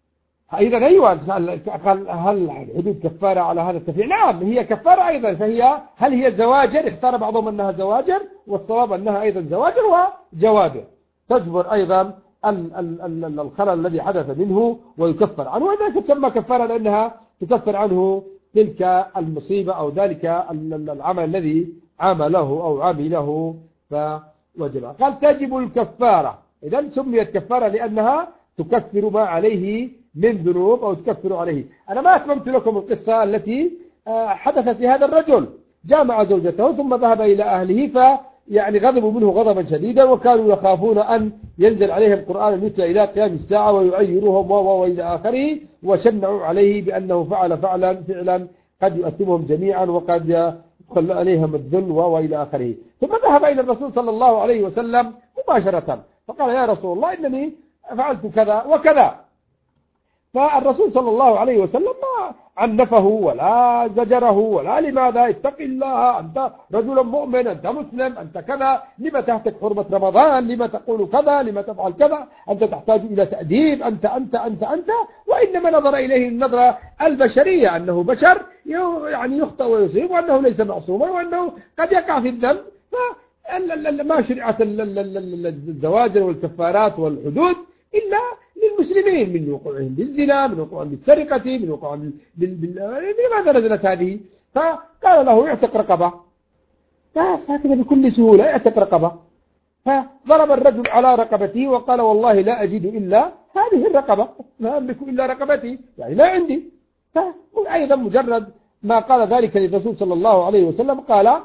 إذا أيوة، هل حدود كفارة على هذا التفعيل؟ نعم هي كفارة أيضا. فهي هل هي زواجر؟ اختار بعضهم أنها زواجر، والصواب أنها أيضا زواجر وجوابر، تجبر أيضا الخلل الذي حدث منه ويكفر عنه، وذلك تسمى كفارة لأنها تكفر عنه تلك المصيبة أو ذلك العمل الذي عمله فوجب. قال تجب الكفارة، إذن سميت كفارة لأنها تكفر ما عليه من ذنوب أو تكفر عليه. أنا ما أتممت لكم القصة التي حدثت لهذا الرجل، جامع زوجته ثم ذهب إلى أهله فيعني غضبوا منه غضبا شديدا، وكانوا يخافون أن ينزل عليهم القرآن مثل إلى قيام الساعة ويعيرهم وإلى آخره، وشنعوا عليه بأنه فعلا قد يؤثمهم جميعا وقد يدخل عليهم الذل وإلى آخره. ثم ذهب إلى الرسول صلى الله عليه وسلم مباشرة فقال يا رسول الله إنني فعلت كذا وكذا. فالرسول صلى الله عليه وسلم ما عنفه ولا زجره ولا لماذا، اتق الله، أنت رجل مؤمن، أنت مسلم، أنت كذا، لما تهتك حرمة رمضان، لما تقول كذا، لما تفعل كذا، أنت تحتاج إلى تأديب، أنت وإنما نظر إليه النظرة البشرية أنه بشر يعني يخطئ ويصيب، وأنه ليس معصوما، وأنه قد يقع في الذنب. ما شرعت الزواجر والكفارات والحدود إلا للمسلمين، من وقوعهم بالزنا، من وقوعهم بالسرقة، من وقوعهم لماذا نزلت هذه؟ فقال له اعتق رقبة، بس هكذا بكل سهولة اعتق رقبة. فضرب الرجل على رقبته وقال والله لا أجد إلا هذه الرقبة، ما أملك إلا رقبتي، يعني ما عندي. فأيضا مجرد ما قال ذلك للرسول صلى الله عليه وسلم قال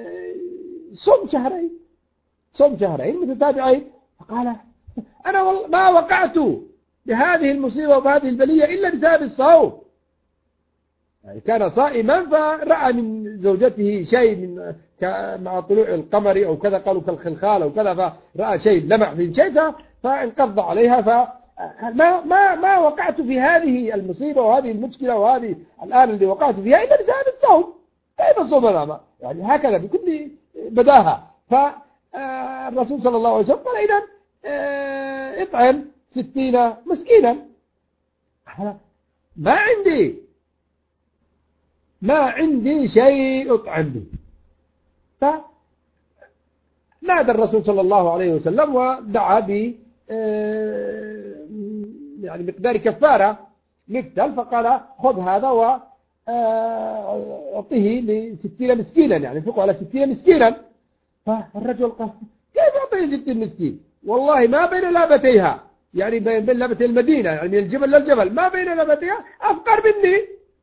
صم شهرين متتابعين. فقال أنا ما وقعت بهذه المصيبة وبهذه البلية إلا بسبب الصوم. يعني كان صائما فرأى من زوجته شيء مع طلوع القمر أو كذا، قالوا كالخلخال أو كذا، فرأى شيء لمع في شيء فانقض عليها. ما وقعت في هذه المصيبة وهذه المشكلة وهذه الآن اللي وقعت فيها إلا بسبب الصوم. كيف الصوم؟ يعني هكذا بكل بداهة. فالرسول صلى الله عليه وسلم قال إذن اطعم 60 مسكينا. ما عندي شيء أطعم به. فنادى الرسول صلى الله عليه وسلم ودعا ب يعني مقدار كفارة مقتل، فقال خذ هذا وأعطيه ل60 مسكينا، يعني انفقوا على 60 مسكينا. فالرجل قال كيف أعطيه 60 مسكين؟ والله ما بين لابتيها، يعني بين لابتي المدينة، يعني من الجبل للجبل، ما بين لابتيها أفقر مني.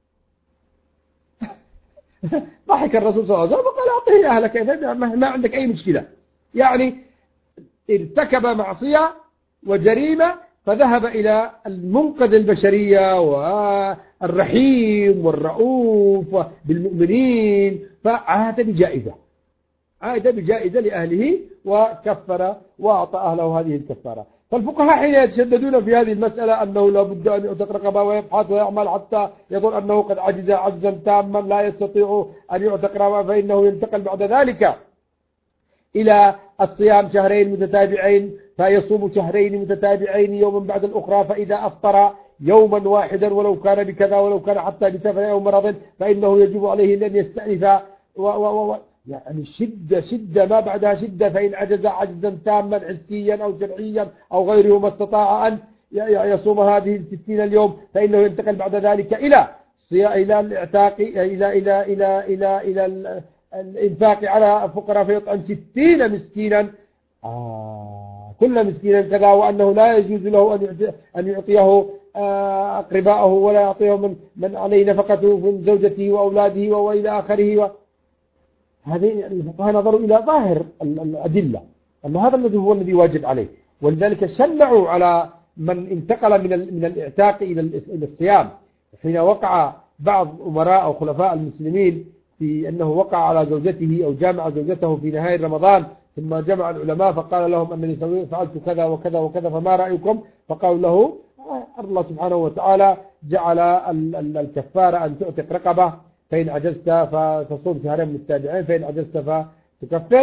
ضحك الرسول صلى الله عليه وسلم وقال أعطيه أهلك ما عندك أي مشكلة. يعني ارتكب معصية وجريمة فذهب إلى المنقذ البشرية والرحيم والرؤوف بالمؤمنين، فعاد بجائزة لأهله وكفر وأعطى أهله هذه الكفارة. فالفقهاء حين يتشددون في هذه المسألة أنه لا بد أن يعتق رقبة ويبحث ويعمل حتى يظن أنه قد عجز عجزا تاما لا يستطيع أن يعتق رقبة، فإنه ينتقل بعد ذلك إلى الصيام شهرين متتابعين، فيصوم شهرين متتابعين يوما بعد الأخرى، فإذا أفطر يوما واحدا ولو كان بكذا ولو كان حتى بسفر أو مرض فإنه يجب عليه أن يستأنف يعني شدة ما بعدها شدة. فإن عجز عجزا تاما حسيا أو جمعيا أو غيره ما استطاع أن يصوم هذه 60 اليوم، فإنه ينتقل بعد ذلك إلى الإعتاق إلى الإنفاق على الفقراء فيطعم 60 مسكينا، كل مسكين كذا، وأنه لا يجوز له أن يعطيه أقربائه ولا يعطيه من عليه نفقته من زوجته وأولاده وإلى آخره. هذه الفقهاء نظروا إلى ظاهر الأدلة أن هذا الذي واجب عليه، ولذلك شنعوا على من انتقل من الإعتاق إلى الصيام. حين وقع بعض أمراء أو خلفاء المسلمين في أنه وقع على زوجته أو جامع زوجته في نهاية رمضان، ثم جمع العلماء فقال لهم أنني فعلت كذا وكذا وكذا فما رأيكم؟ فقالوا له الله سبحانه وتعالى جعل الكفارة أن تعتق رقبة، فإن عجزت فتصوم شهرين متتابعين، فإن عجزت فتكفر.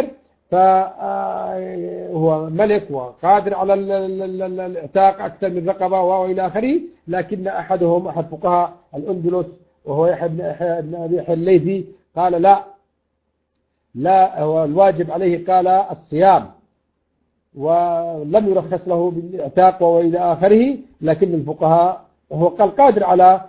فهو ملك وقادر على الاعتاق أكثر من رقبة وإلى آخره، لكن أحد فقهاء الأندلس وهو يحيى بن أبي الليثي قال لا هو الواجب عليه قال الصيام، ولم يرخص له بالاعتاق وإلى آخره، لكن الفقهاء هو قال قادر على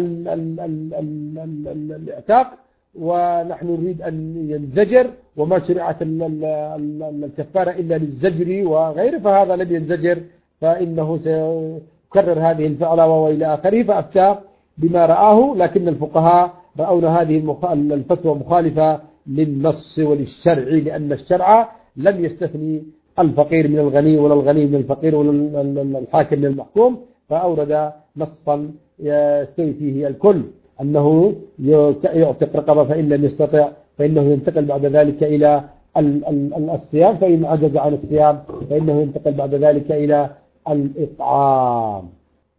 الاعتاق، ونحن نريد أن ينزجر، وما شرعت الكفارة إلا للزجر وغيره، فهذا لم ينزجر فإنه سيكرر هذه الفعلة وإلى آخره، فأفتى بما رآه، لكن الفقهاء رأون هذه الفتوى مخالفة للنص وللشرع، لأن الشرع لم يستثني الفقير من الغني ولا الغني من الفقير ولا الحاكم من المحكوم، فأورد نصا يستوي فيه الكل، أنه يعتق رقبة، فإن لم يستطع فإنه ينتقل بعد ذلك إلى الصيام، فإن عجز عن الصيام فإنه ينتقل بعد ذلك إلى الإطعام.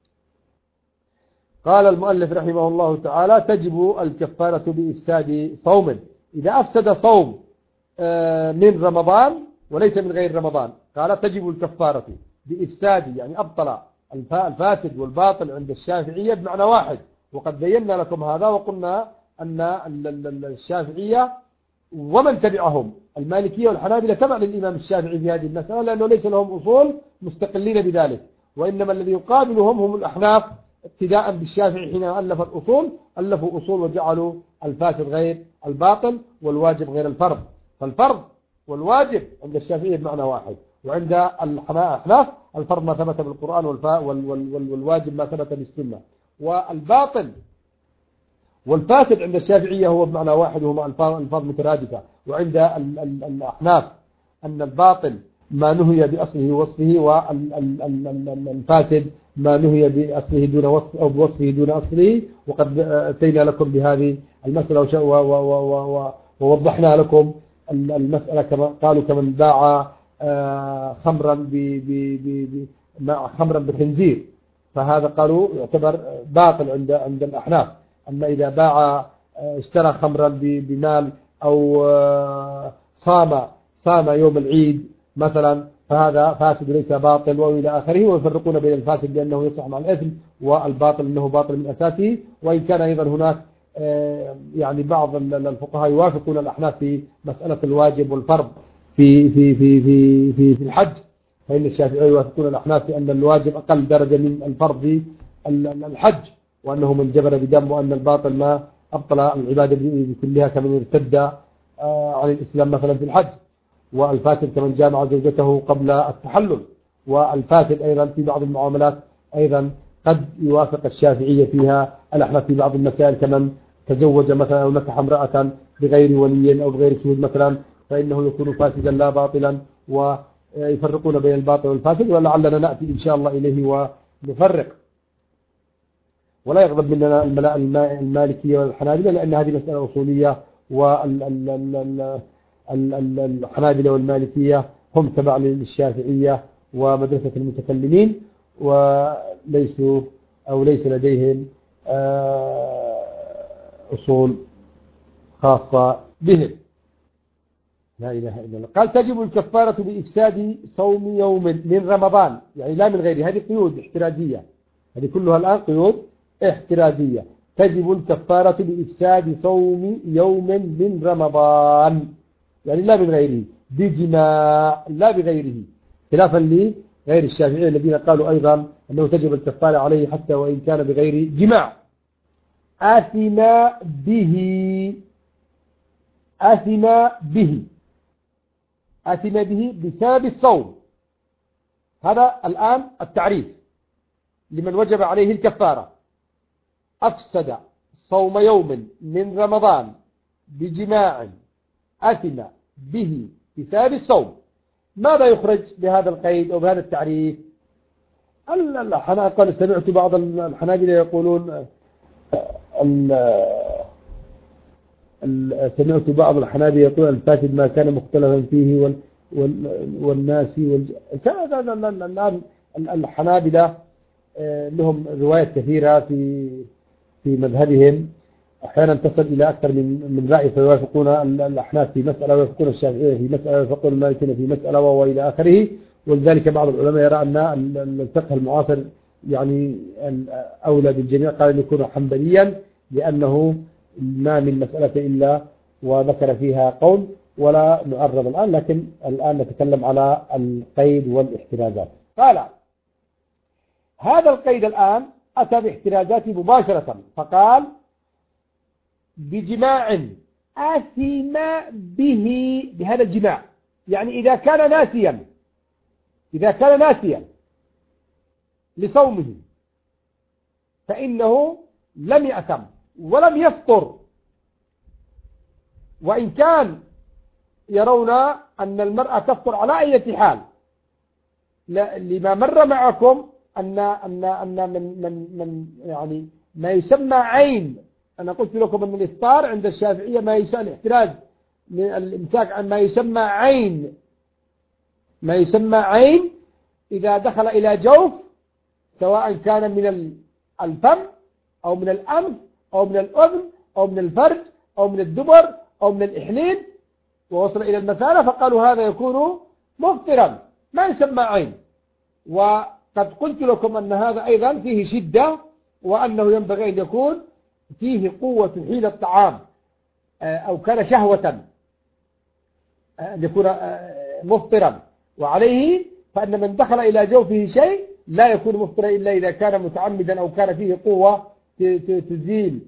قال المؤلف رحمه الله تعالى: تجب الكفارة بإفساد صوم. إذا أفسد صوم من رمضان وليس من غير رمضان، قال تجب الكفارة بإفساد، يعني أبطل. الفاسد والباطل عند الشافعية بمعنى واحد، وقد بينا لكم هذا وقلنا أن الشافعية ومن تبعهم المالكية والحنابلة تبع للإمام الشافعي في هذه المسألة، لأنه ليس لهم أصول مستقلين بذلك، وإنما الذي يقابلهم هم الأحناف ابتداء بالشافعي حين ألف الأصول، ألفوا أصول وجعلوا الفاسد غير الباطل والواجب غير الفرض، فالفرض والواجب عند الشافعي بمعنى واحد، وعند الأحناف الفرض ما ثبت بالقرآن والواجب ما ثبت بالسنة، والباطل والفاسد عند الشافعية هو بمعنى واحد وهما الفاظ مترادفة، وعند الأحناف أن الباطل ما نهي بأصله ووصفه، والفاسد ما نهي بأصله دون وصف أو بوصفه دون أصله، وقد أتينا لكم بهذه المسألة ووضحنا لكم المسألة، كما قالوا كمن باع خمرا بخنزير، فهذا قالوا يعتبر باطل عند الأحناف. أما إذا اشترى خمرا بمال أو صام يوم العيد مثلا، فهذا فاسد ليس باطل وإلى آخره، ويفرقون بين الفاسد لأنه يصح مع الإثم، والباطل أنه باطل من أساسه. وإن كان أيضا هناك يعني بعض الفقهاء يوافقون الأحناف في مسألة الواجب والفرض في الحج، فإن الشافعي يوافقون الأحناف في أن الواجب أقل درجة من الفرض في الحج، وأنه من جبر بدم، وأن الباطل ما أبطل العبادة كلها كمن ارتد عن الإسلام مثلا في الحج، والفاسد كمن جامع زوجته قبل التحلل، والفاسد أيضا في بعض المعاملات أيضا قد يوافق الشافعية فيها الأحناف في بعض المسائل، كمن تزوج مثلا أو نكح امرأة بغير ولي أو بغير شهود مثلا، فإنه يكون فاسدا لا باطلا، ويفرقون بين الباطل والفاسد، ولعلنا نأتي إن شاء الله إليه ونفرق. ولا يغضب مننا المالكية والحنابلة، لأن هذه مسألة أصولية، والحنابلة والمالكية هم تبع للشافعية ومدرسة المتكلمين، وليسوا أو ليس لديهم أصول خاصة بهم. لا إله إلا الله. قال تجب الكفارة بإفساد صوم يوم من رمضان، يعني لا من غيره، هذه قيود احترازية، هذه كلها الآن قيود احترازية. تجب الكفارة بإفساد صوم يوم من رمضان، يعني لا من غيره، بجماع لا بغيره، خلافا لغير الشافعية الذين قالوا أيضا أنه تجب الكفارة عليه حتى وإن كان بغير جماع. آثم به بسبب الصوم، هذا الآن التعريف لمن وجب عليه الكفارة: أفسد صوم يوم من رمضان بجماع أثم به بسبب الصوم. ماذا يخرج بهذا القيد أو بهذا التعريف؟ قال سمعت بعض الحنابلة يقولون سمعت بعض الحنابلة يقولون الفاسد ما كان مختلفا فيه والناس الآن الحنابلة لهم روايات كثيرة في مذهبهم، أحيانا تصل إلى أكثر من رأي، فيوافقون الأحناف في مسألة ويوافقون الشافعية في مسألة ويوافقون المالكية في مسألة وإلى آخره. ولذلك بعض العلماء يرى أن الفقه المعاصر يعني أولى بالجميع، قال أن يكون حنبليا لأنه ما من مسألة إلا وذكر فيها قول، ولا نعرض الآن، لكن الآن نتكلم على القيد والاحترازات. قال هذا القيد الآن أتى باحترازاته مباشرة، فقال بجماع آثم به بهذا الجماع، يعني إذا كان ناسيا لصومه فإنه لم يأثم ولم يفطر، وإن كان يرون أن المرأة تفطر على أي حال، لما مر معكم أن من يعني ما يسمى عين. أنا قلت لكم أن الإفطار عند الشافعية ما يسمى الاحتراز من الإمساك عن ما يسمى عين إذا دخل إلى جوف، سواء كان من الفم أو من الأنف أو من الأذن أو من الفرج أو من الدبر أو من الإحليل ووصل إلى المثانة، فقالوا هذا يكون مفطرا، ما يسمى عين. وقد قلت لكم أن هذا أيضا فيه شدة، وأنه ينبغي أن يكون فيه قوة حيل الطعام، أو كان شهوة أن يكون مفطرا. وعليه فأن من دخل إلى جوفه شيء لا يكون مفطرا إلا إذا كان متعمدا أو كان فيه قوة تزيل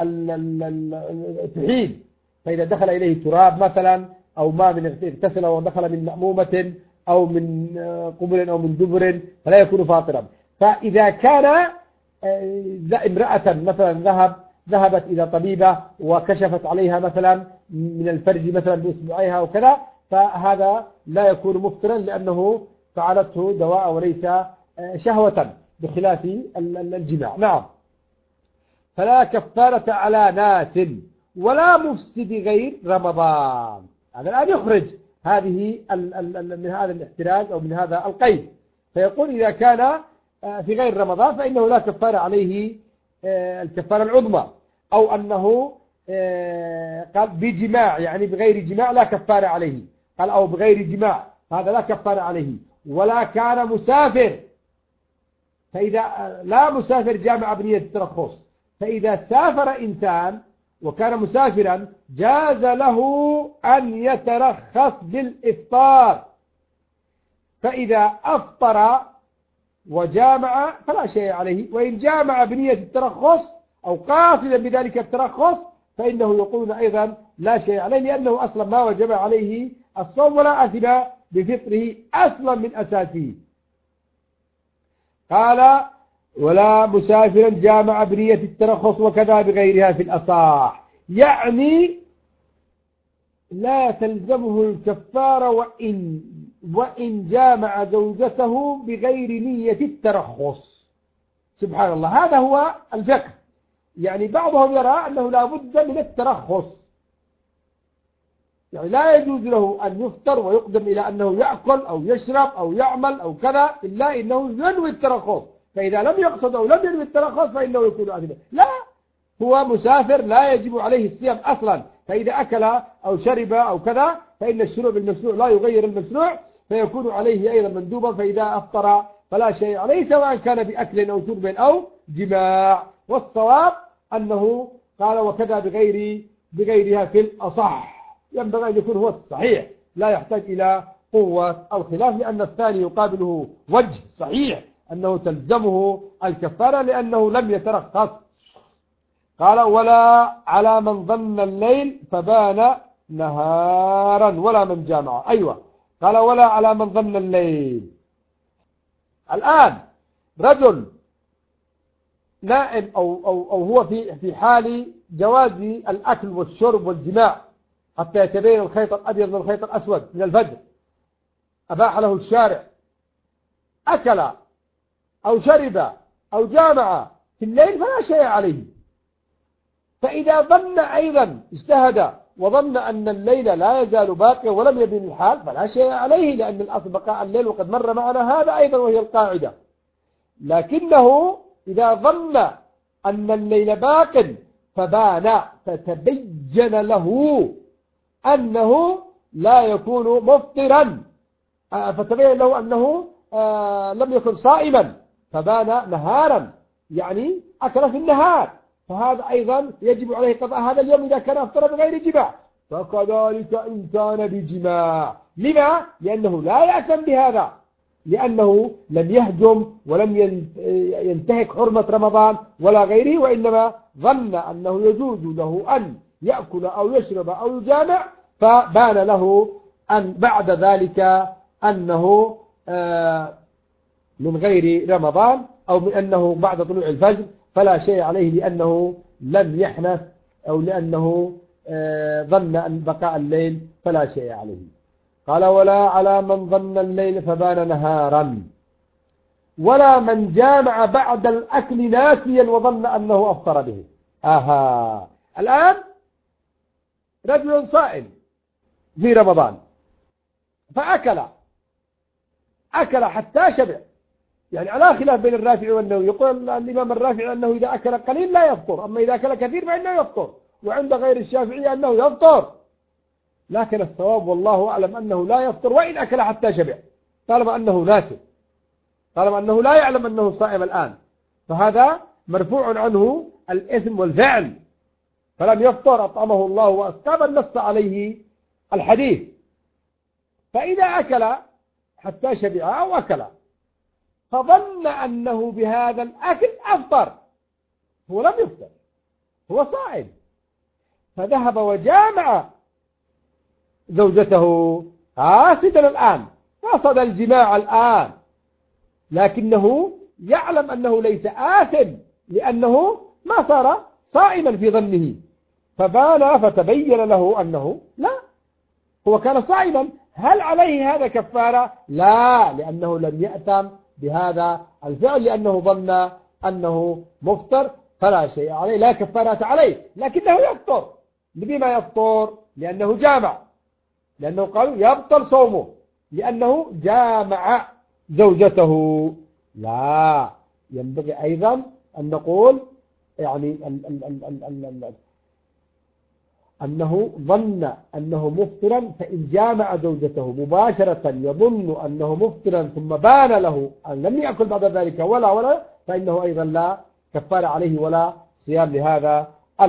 تحيل. فإذا دخل إليه تراب مثلا أو ما من اغتسل ودخل من مأمومة أو من قبل أو من دبر فلا يكون فاطرا. فإذا كان امرأة مثلا ذهبت إلى طبيبة وكشفت عليها مثلا من الفرج مثلا بإصبعيها وكذا، فهذا لا يكون مفطرا لأنه فعلته دواء وليس شهوة، بخلاف الجماع. نعم. فلا كفارة على ناس ولا مفسد غير رمضان. هذا الآن يخرج هذه من هذا الاحتراز أو من هذا القيد، فيقول إذا كان في غير رمضان فإنه لا كفارة عليه الكفارة العظمى، أو أنه قال بجماع، يعني بغير جماع لا كفارة عليه، قال أو بغير جماع هذا لا كفارة عليه. ولا كان مسافر، فإذا لا مسافر جامع بنية الترخص، فإذا سافر إنسان وكان مسافرا جاز له أن يترخص بالإفطار، فإذا أفطر وجامع فلا شيء عليه، وإن جامع بنية الترخص أو قاصدا بذلك الترخص فإنه يقولون أيضا لا شيء عليه، لأنه أصلا ما وجب عليه الصوم ولا أثم بفطره أصلا من أساسه. قال ولا مسافرا جامع بنية الترخص وكذا بغيرها في الأصح، يعني لا تلزمه الكفارة وإن جامع زوجته بغير نية الترخص. سبحان الله، هذا هو الفقه. يعني بعضهم يرى أنه لا بد من الترخص، يعني لا يجوز له أن يفطر ويقدم إلى أنه يأكل أو يشرب أو يعمل أو كذا إلا إنه ينوي الترخص، فإذا لم يقصد أو لم ينوي الترخص فإنه يكون آثما. لا، هو مسافر لا يجب عليه الصيام أصلا، فإذا أكل أو شرب أو كذا فإن الشروع بالمشروع لا يغير المشروع، فيكون عليه أيضا مندوبا، فإذا أفطر فلا شيء عليه سواء كان بأكل أو شرب أو جماع. والصواب أنه قال وكذا بغيرها في الأصح، ينبغي أن يكون هو الصحيح، لا يحتاج إلى قوة أو خلاف، لأن الثاني يقابله وجه صحيح أنه تلزمه الكفارة لأنه لم يترخص. قال ولا على من ظن الليل فبان نهارا ولا من جامع. أيوة، قال ولا على من ظن الليل. الآن رجل نائم أو هو في حال جواز الأكل والشرب والجماع حتى يتبين الخيط الأبيض من الخيط الأسود من الفجر، أباح له الشارع، أكل أو شرب أو جامع في الليل فلا شيء عليه. فإذا ظن أيضا اجتهد وظن أن الليل لا يزال باقيا ولم يبين الحال فلا شيء عليه، لأن الأصل بقاء الليل، وقد مر معنا هذا أيضا وهي القاعدة. لكنه إذا ظن أن الليل باق فبان فتبين له أنه لا يكون مفطرا، فتبين له أنه لم يكن صائما، فبان نهارا يعني أكل في النهار، فهذا أيضا يجب عليه قضاء هذا اليوم إذا كان أفطر بغير جماع. فكذلك إن كان بجماع. لما؟ لأنه لا يأثم بهذا، لأنه لم يهجم ولم ينتهك حرمة رمضان ولا غيره، وإنما ظن أنه يجوز له أن يأكل أو يشرب أو يجامع، فبان له أن بعد ذلك أنه من غير رمضان أو من أنه بعد طلوع الفجر فلا شيء عليه، لأنه لم يحنث أو لأنه ظن أن بقاء الليل فلا شيء عليه. قال ولا على من ظن الليل فبان نهارا، ولا من جامع بعد الأكل ناسيا وظن أنه أفطر به. الآن رجل صائم في رمضان فأكل حتى شبع، يعني على خلاف بين الرافعي والنووي. يقول الإمام الرافعي أنه إذا أكل قليل لا يفطر، أما إذا أكل كثير فإنه يفطر، وعند غير الشافعي أنه يفطر. لكن الصواب والله أعلم أنه لا يفطر وإن أكل حتى شبع، طالما أنه ناسي، طالما أنه لا يعلم أنه صائم الآن، فهذا مرفوع عنه الإثم والفعل، فلم يفطر أطعمه الله وأسقى، النص عليه الحديث. فإذا أكل حتى شبع أو أكل فظن أنه بهذا الأكل أفطر، هو لم يفطر، هو صائم، فذهب وجامع زوجته قاصدا الآن، قصد الجماع الآن، لكنه يعلم أنه ليس آثم لأنه ما صار صائما في ظنه، فبان فتبين له أنه لا، هو كان صائما. هل عليه هذا كفارة؟ لا، لأنه لم يأثم بهذا الفعل، لأنه ظن أنه مفطر فلا شيء عليه، لا كفارة عليه، لكنه يفطر. بما يفطر؟ لأنه جامع، لأنه قالوا يبطل صومه لأنه جامع زوجته. لا، ينبغي أيضا أن نقول يعني أنه ظن أنه مفطرا، فإن جامع زوجته مباشرة يظن أنه مفطرا ثم بان له أن لم يأكل بعد ذلك ولا فإنه أيضا لا كفار عليه ولا صيام لهذا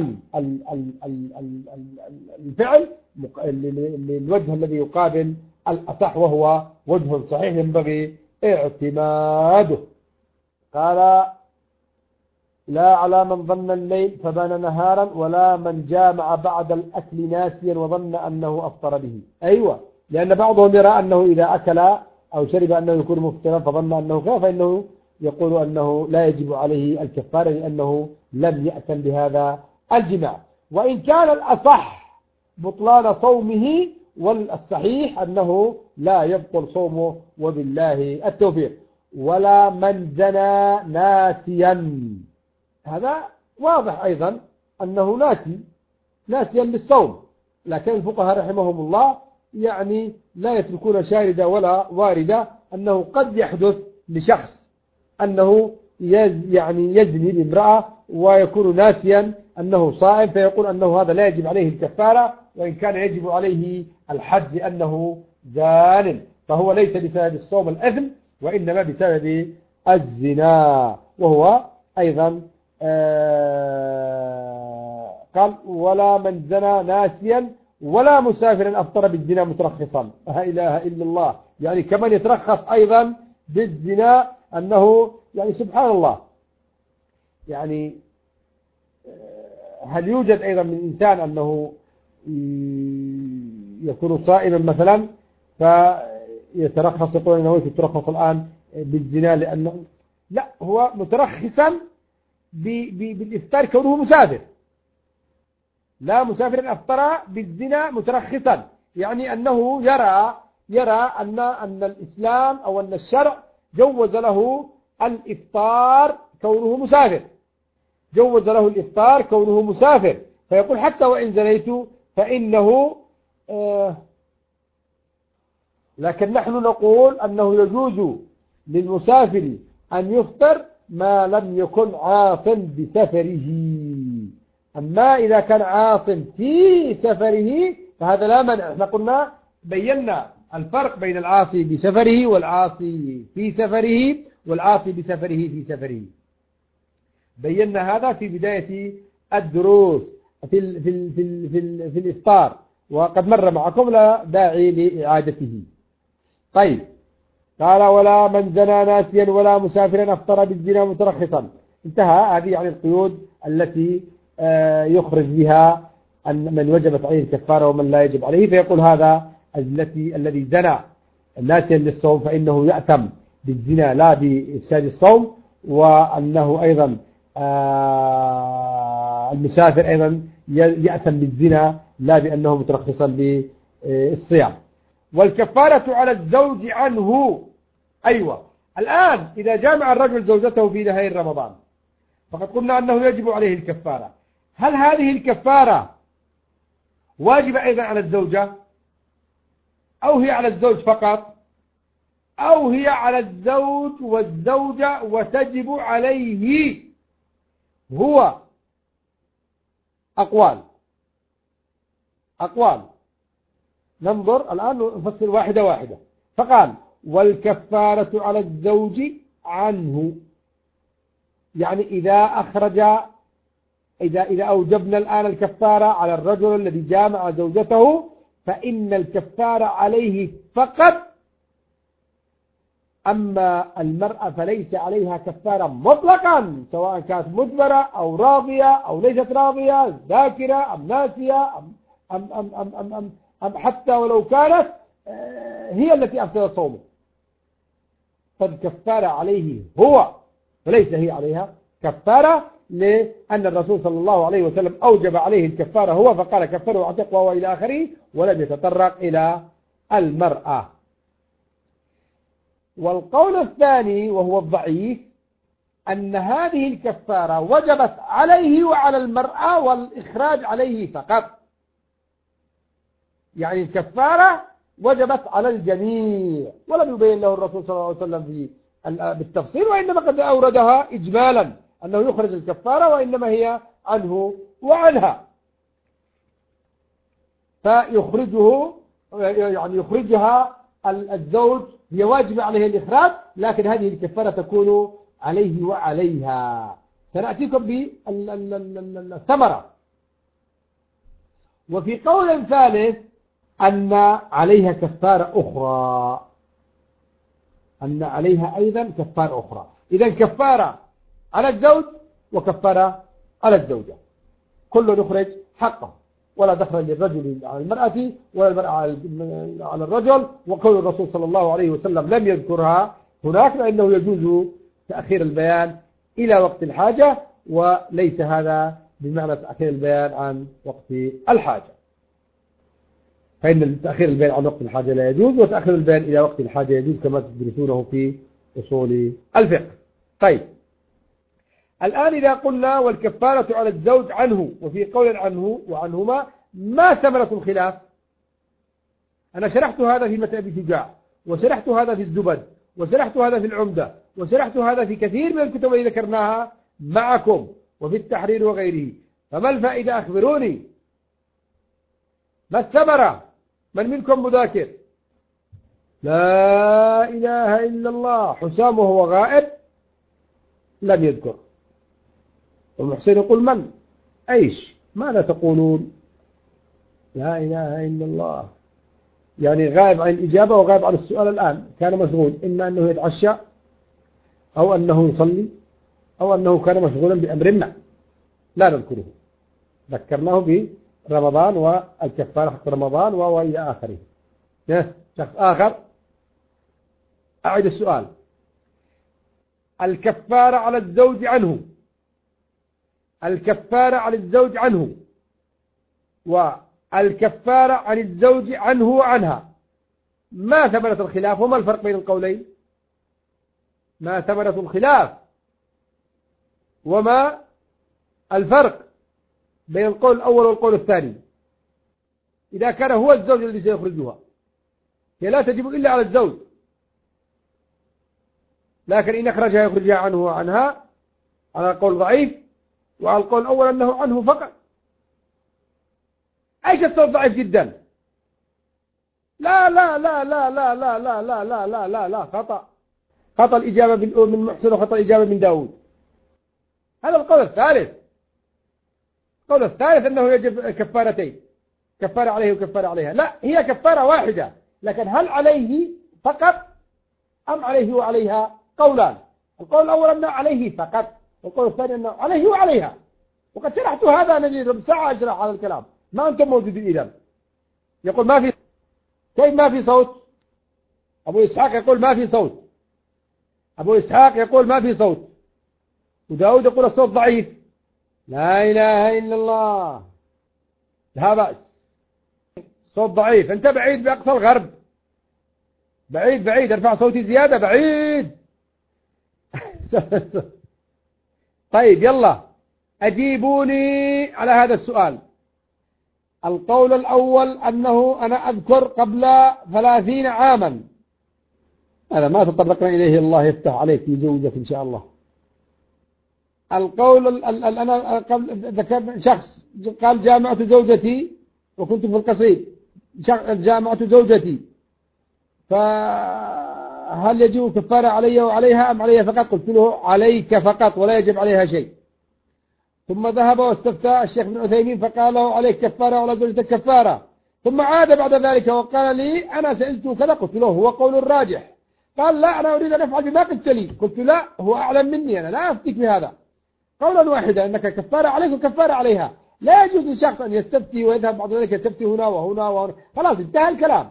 الفعل للوجه الذي يقابل الأصح، وهو وجه صحيح ينبغي اعتماده. قال لا على من ظن الليل فبان نهارا، ولا من جامع بعد الأكل ناسيا وظن أنه أفطر به. أيوة، لأن بعضهم يرى أنه إذا أكل أو شرب أنه يكون مفطرا، فظن أنه كان، فإنه يقول أنه لا يجب عليه الكفارة لأنه لم يأتم بهذا الجماع. وإن كان الأصح بطلان صومه، والصحيح أنه لا يبطل صومه، وبالله التوفيق. ولا من زنى ناسيا، هذا واضح أيضا أنه ناسيا للصوم، لكن الفقهاء رحمهم الله يعني لا يتركون شاردة ولا واردة، أنه قد يحدث لشخص أنه يعني يزني بامرأة ويكون ناسيا أنه صائم، فيقول أنه هذا لا يجب عليه الكفارة، وإن كان يجب عليه الحد لأنه زان، فهو ليس بسبب الصوم الأثم، وإنما بسبب الزنا. وهو أيضا قال ولا من زنى ناسيا ولا مسافرا أفطر بالزنا مترخصا. لا إله إلا الله، يعني كمن يترخص أيضا بالزنا، أنه يعني سبحان الله، يعني هل يوجد أيضا من إنسان أنه يكون صائما مثلا فيترخص، يقول أنه يترخص الآن بالزنا، لأنه لا، هو مترخصا بالإفطار كونه مسافر، لا مسافر أفطر بالزنا مترخصا، يعني أنه يرى أن الإسلام أو أن الشرع جوز له الإفطار كونه مسافر، جوز له الإفطار كونه مسافر، فيقول حتى وإن زنيت فإنه لكن نحن نقول أنه يجوز للمسافر أن يفطر ما لم يكن عاصا بسفره، أما إذا كان عاصم في سفره فهذا لا منع. احنا قلنا بينا الفرق بين العاصي بسفره والعاصي في سفره والعاصي بسفره في سفره. بينا هذا في بداية الدروس في الإفطار، وقد مر معكم لا داعي لإعادته. طيب، قال ولا من زنى ناسيا ولا مسافرا أفطر بالزنا مترخصا. انتهى. هذه يعني القيود التي يخرج بها أن من وجبت عليه الكفارة ومن لا يجب عليه. فيقول هذا الذي زنى ناسيا للصوم فإنه يأثم بالزنا لا بإفساد الصوم، وأنه أيضا المسافر أيضا يأثم بالزنا لا بأنه مترخصا بالصيام. والكفارة على الزوج عنه. أيوة، الآن إذا جامع الرجل زوجته في نهاية رمضان فقد قلنا أنه يجب عليه الكفارة. هل هذه الكفارة واجبة أيضا على الزوجة، أو هي على الزوج فقط، أو هي على الزوج والزوجة وتجب عليه؟ هو أقوال ننظر الآن نفصل واحدة واحدة. فقال والكفارة على الزوج عنه، يعني إذا أوجبنا الآن الكفارة على الرجل الذي جامع زوجته فإن الكفارة عليه فقط. أما المرأة فليس عليها كفارة مطلقا، سواء كانت مدبرة أو راضية أو ليست راضية، ذاكرة أم ناسية أم حتى ولو كانت هي التي أفسدت صومه، فالكفارة عليه هو وليس هي عليها كفارة، لأن الرسول صلى الله عليه وسلم أوجب عليه الكفارة هو، فقال كفره عتق وهو إلى آخره، ولم يتطرق إلى المرأة. والقول الثاني وهو الضعيف أن هذه الكفارة وجبت عليه وعلى المرأة والإخراج عليه فقط، يعني الكفارة وجبت على الجميع ولم يبين له الرسول صلى الله عليه وسلم بالتفصيل، وإنما قد أوردها إجمالا أنه يخرج الكفارة وإنما هي عنه وعنها، يخرجها الزوج، هي واجب عليه الإخراج، لكن هذه الكفارة تكون عليه وعليها. سنأتيكم بالثمرة. وفي قول ثالث أن عليها كفارة أخرى، أن عليها أيضا كفارة أخرى. إذا كفارة على الزوج وكفارة على الزوجة، كل نخرج حقه، ولا دخل للرجل على المرأة ولا المرأة على الرجل. وقول الرسول صلى الله عليه وسلم لم يذكرها هناك، لأنه يجوز تأخير البيان إلى وقت الحاجة، وليس هذا بمعنى تأخير البيان عن وقت الحاجة، فإن تأخير البيان عن وقت الحاجة لا يجوز، وتأخير البيان إلى وقت الحاجة يجوز، كما تدرسونه في أصول الفقه. طيب، الآن إذا قلنا والكفارة على الزوج عنه، وفي قول عنه وعنهما، ما ثمرة الخلاف؟ أنا شرحت هذا في متى أبي شجاع، وشرحت هذا في الزبد، وشرحت هذا في العمدة، وشرحت هذا في كثير من الكتب التي ذكرناها معكم، وفي التحرير وغيره. فما الفائدة؟ أخبروني، ما الثمرة؟ من منكم مذاكر؟ لا إله إلا الله. حسام وهو غائب لم يذكر. والمحسن يقول من؟ أيش؟ ماذا تقولون؟ لا إله إلا الله. يعني غائب عن الإجابة وغائب عن السؤال الآن، كان مشغول، إما أنه يتعشى أو أنه يصلي أو أنه كان مشغولا بأمر ما لا نذكره. ذكرناه برمضان والكفارة حق رمضان وإلى آخره. شخص آخر أعيد السؤال. الكفارة على الزوج عنه، الكفارة على الزوج عنه، والكفارة عن الزوج عنه وعنها، ما ثمرة الخلاف؟ وما الفرق بين القولين؟ ما ثمرة الخلاف وما الفرق بين القول الأول والقول الثاني؟ إذا كان هو الزوج الذي سيخرجها هي لا تجب إلا على الزوج، لكن إن أخرجها يخرجها عنه وعنها على القول ضعيف، وعلى القول الأول أنه عنه فقط. ايش الصوت ضعيف جدا؟ لا لا لا لا لا لا لا لا لا لا لا لا خطأ. خطأ الإجابة من محسن وخطأ الإجابة من داود. هذا القول الثالث. القول الثالث أنه يجب كفارتين، كفارة عليه وكفارة عليها. لا، هي كفارة واحدة، لكن هل عليه فقط أم عليه وعليها؟ قولان. القول الأول أنه عليه فقط، والقول الثاني أنه عليه وعليها. وقد شرحت هذا، نجي ربع ساعة أشرح هذا الكلام، ما أنتم موجودين إذا. يقول ما في. كيف ما في صوت؟ أبو إسحاق يقول ما في صوت. أبو إسحاق يقول ما في صوت، وداود يقول الصوت ضعيف. لا إله إلا الله. لا بأس، صوت ضعيف. أنت بعيد بأقصى الغرب، بعيد بعيد، ارفع صوتي زيادة، بعيد. طيب يلا أجيبوني على هذا السؤال. القول الأول أنه أنا أذكر قبل 30 عاما، هذا ما تطرقنا إليه، الله يفتح عليك في زوجك إن شاء الله. القول أنا ذكر شخص قال جامعت زوجتي وكنت في القصيد، جامعت زوجتي، فهل يجب كفارة علي وعليها أم عليها فقط؟ قلت له عليك فقط ولا يجب عليها شيء. ثم ذهب واستفتى الشيخ ابن عثيمين فقال له عليك كفارة وعلى زوجتك كفارة. ثم عاد بعد ذلك وقال لي أنا سألته كذا، قلت له هو قول الراجح. قال لا، أنا أريد أن أفعل بما قلت لي. قلت لا، هو أعلم مني، أنا لا أفتك بهذا. قولا واحدا أنك كفارة عليك وكفارة عليها. لا يجوز للشخص أن يستفتي ويذهب بعد ذلك يستفتي هنا وهنا وهنا، خلاص انتهى الكلام.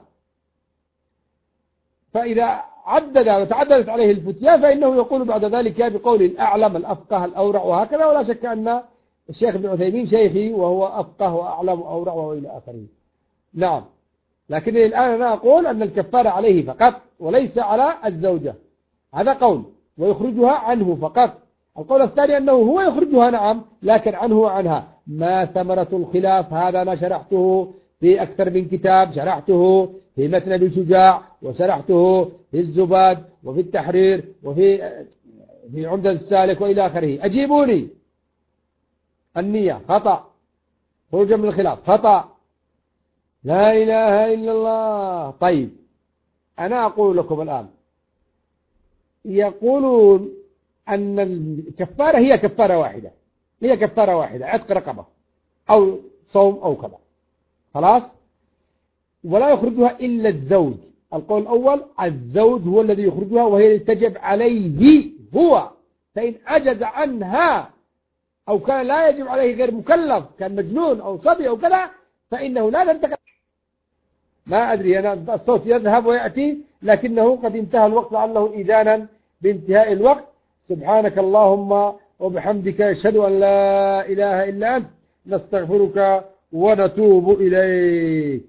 فإذا عدد وتعددت عليه الفتيا فإنه يقول بعد ذلك بقول الأعلم الأفقه الأورع وهكذا. ولا شك أن الشيخ ابن عثيمين شيخي وهو أفقه وأعلم وأورع وإلى آخره. نعم، لكن الآن أنا أقول أن الكفارة عليه فقط وليس على الزوجة، هذا قول، ويخرجها عنه فقط. القول الثاني أنه هو يخرجها نعم، لكن عنه وعنها. ما ثمرة الخلاف؟ هذا أنا شرحته في أكثر من كتاب، شرحته في متن ابن شجاع، وشرحته في الزباد وفي التحرير في عمدة السالك وإلى آخره. أجيبوني. النية خطأ، خروجا من الخلاف خطأ، لا إله إلا الله. طيب أنا أقول لكم الآن، يقولون أن الكفارة هي كفارة واحدة، هي كفارة واحدة، عتق رقبة أو صوم أو كذا، خلاص، ولا يخرجها إلا الزوج. القول الأول الزوج هو الذي يخرجها، وهي تجب عليه هو، فإن عجز عنها أو كان لا يجب عليه غير مكلف، كان مجنون أو صبي أو كذا، فإنه لا تنتقل. ما أدري أنا، الصوت يذهب ويأتي، لكنه قد انتهى الوقت، لعله إذانا بانتهاء الوقت. سبحانك اللهم وبحمدك، أشهد أن لا إله إلا أنت، نستغفرك ونتوب إليك.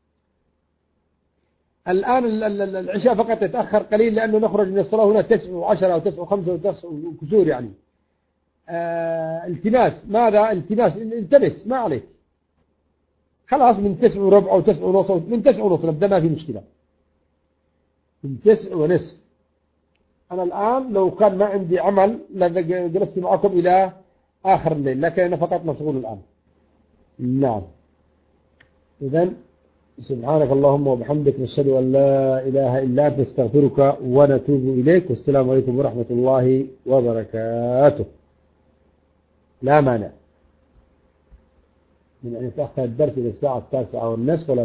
الآن العشاء فقط يتأخر قليل، لأنه نخرج من الصلاة هنا 9:10 أو 9:05 وكسور يعني. التماس، ماذا التماس؟ التمس ما عليك، خلاص من 9:15 أو 9:30، من 9:30 نبدأ، ما في مشكلة، من 9:30. أنا الآن لو كان ما عندي عمل لجلست معكم إلى آخر الليل، لكن أنا فقط مشغول الآن. نعم، إذن سبحانك اللهم وبحمدك، نشهد أن لا إله إلا أنت، نستغفرك ونتوب إليك. والسلام عليكم ورحمة الله وبركاته. لا مانع من أن يتأخر الدرس إلى الساعة 9:09 ولا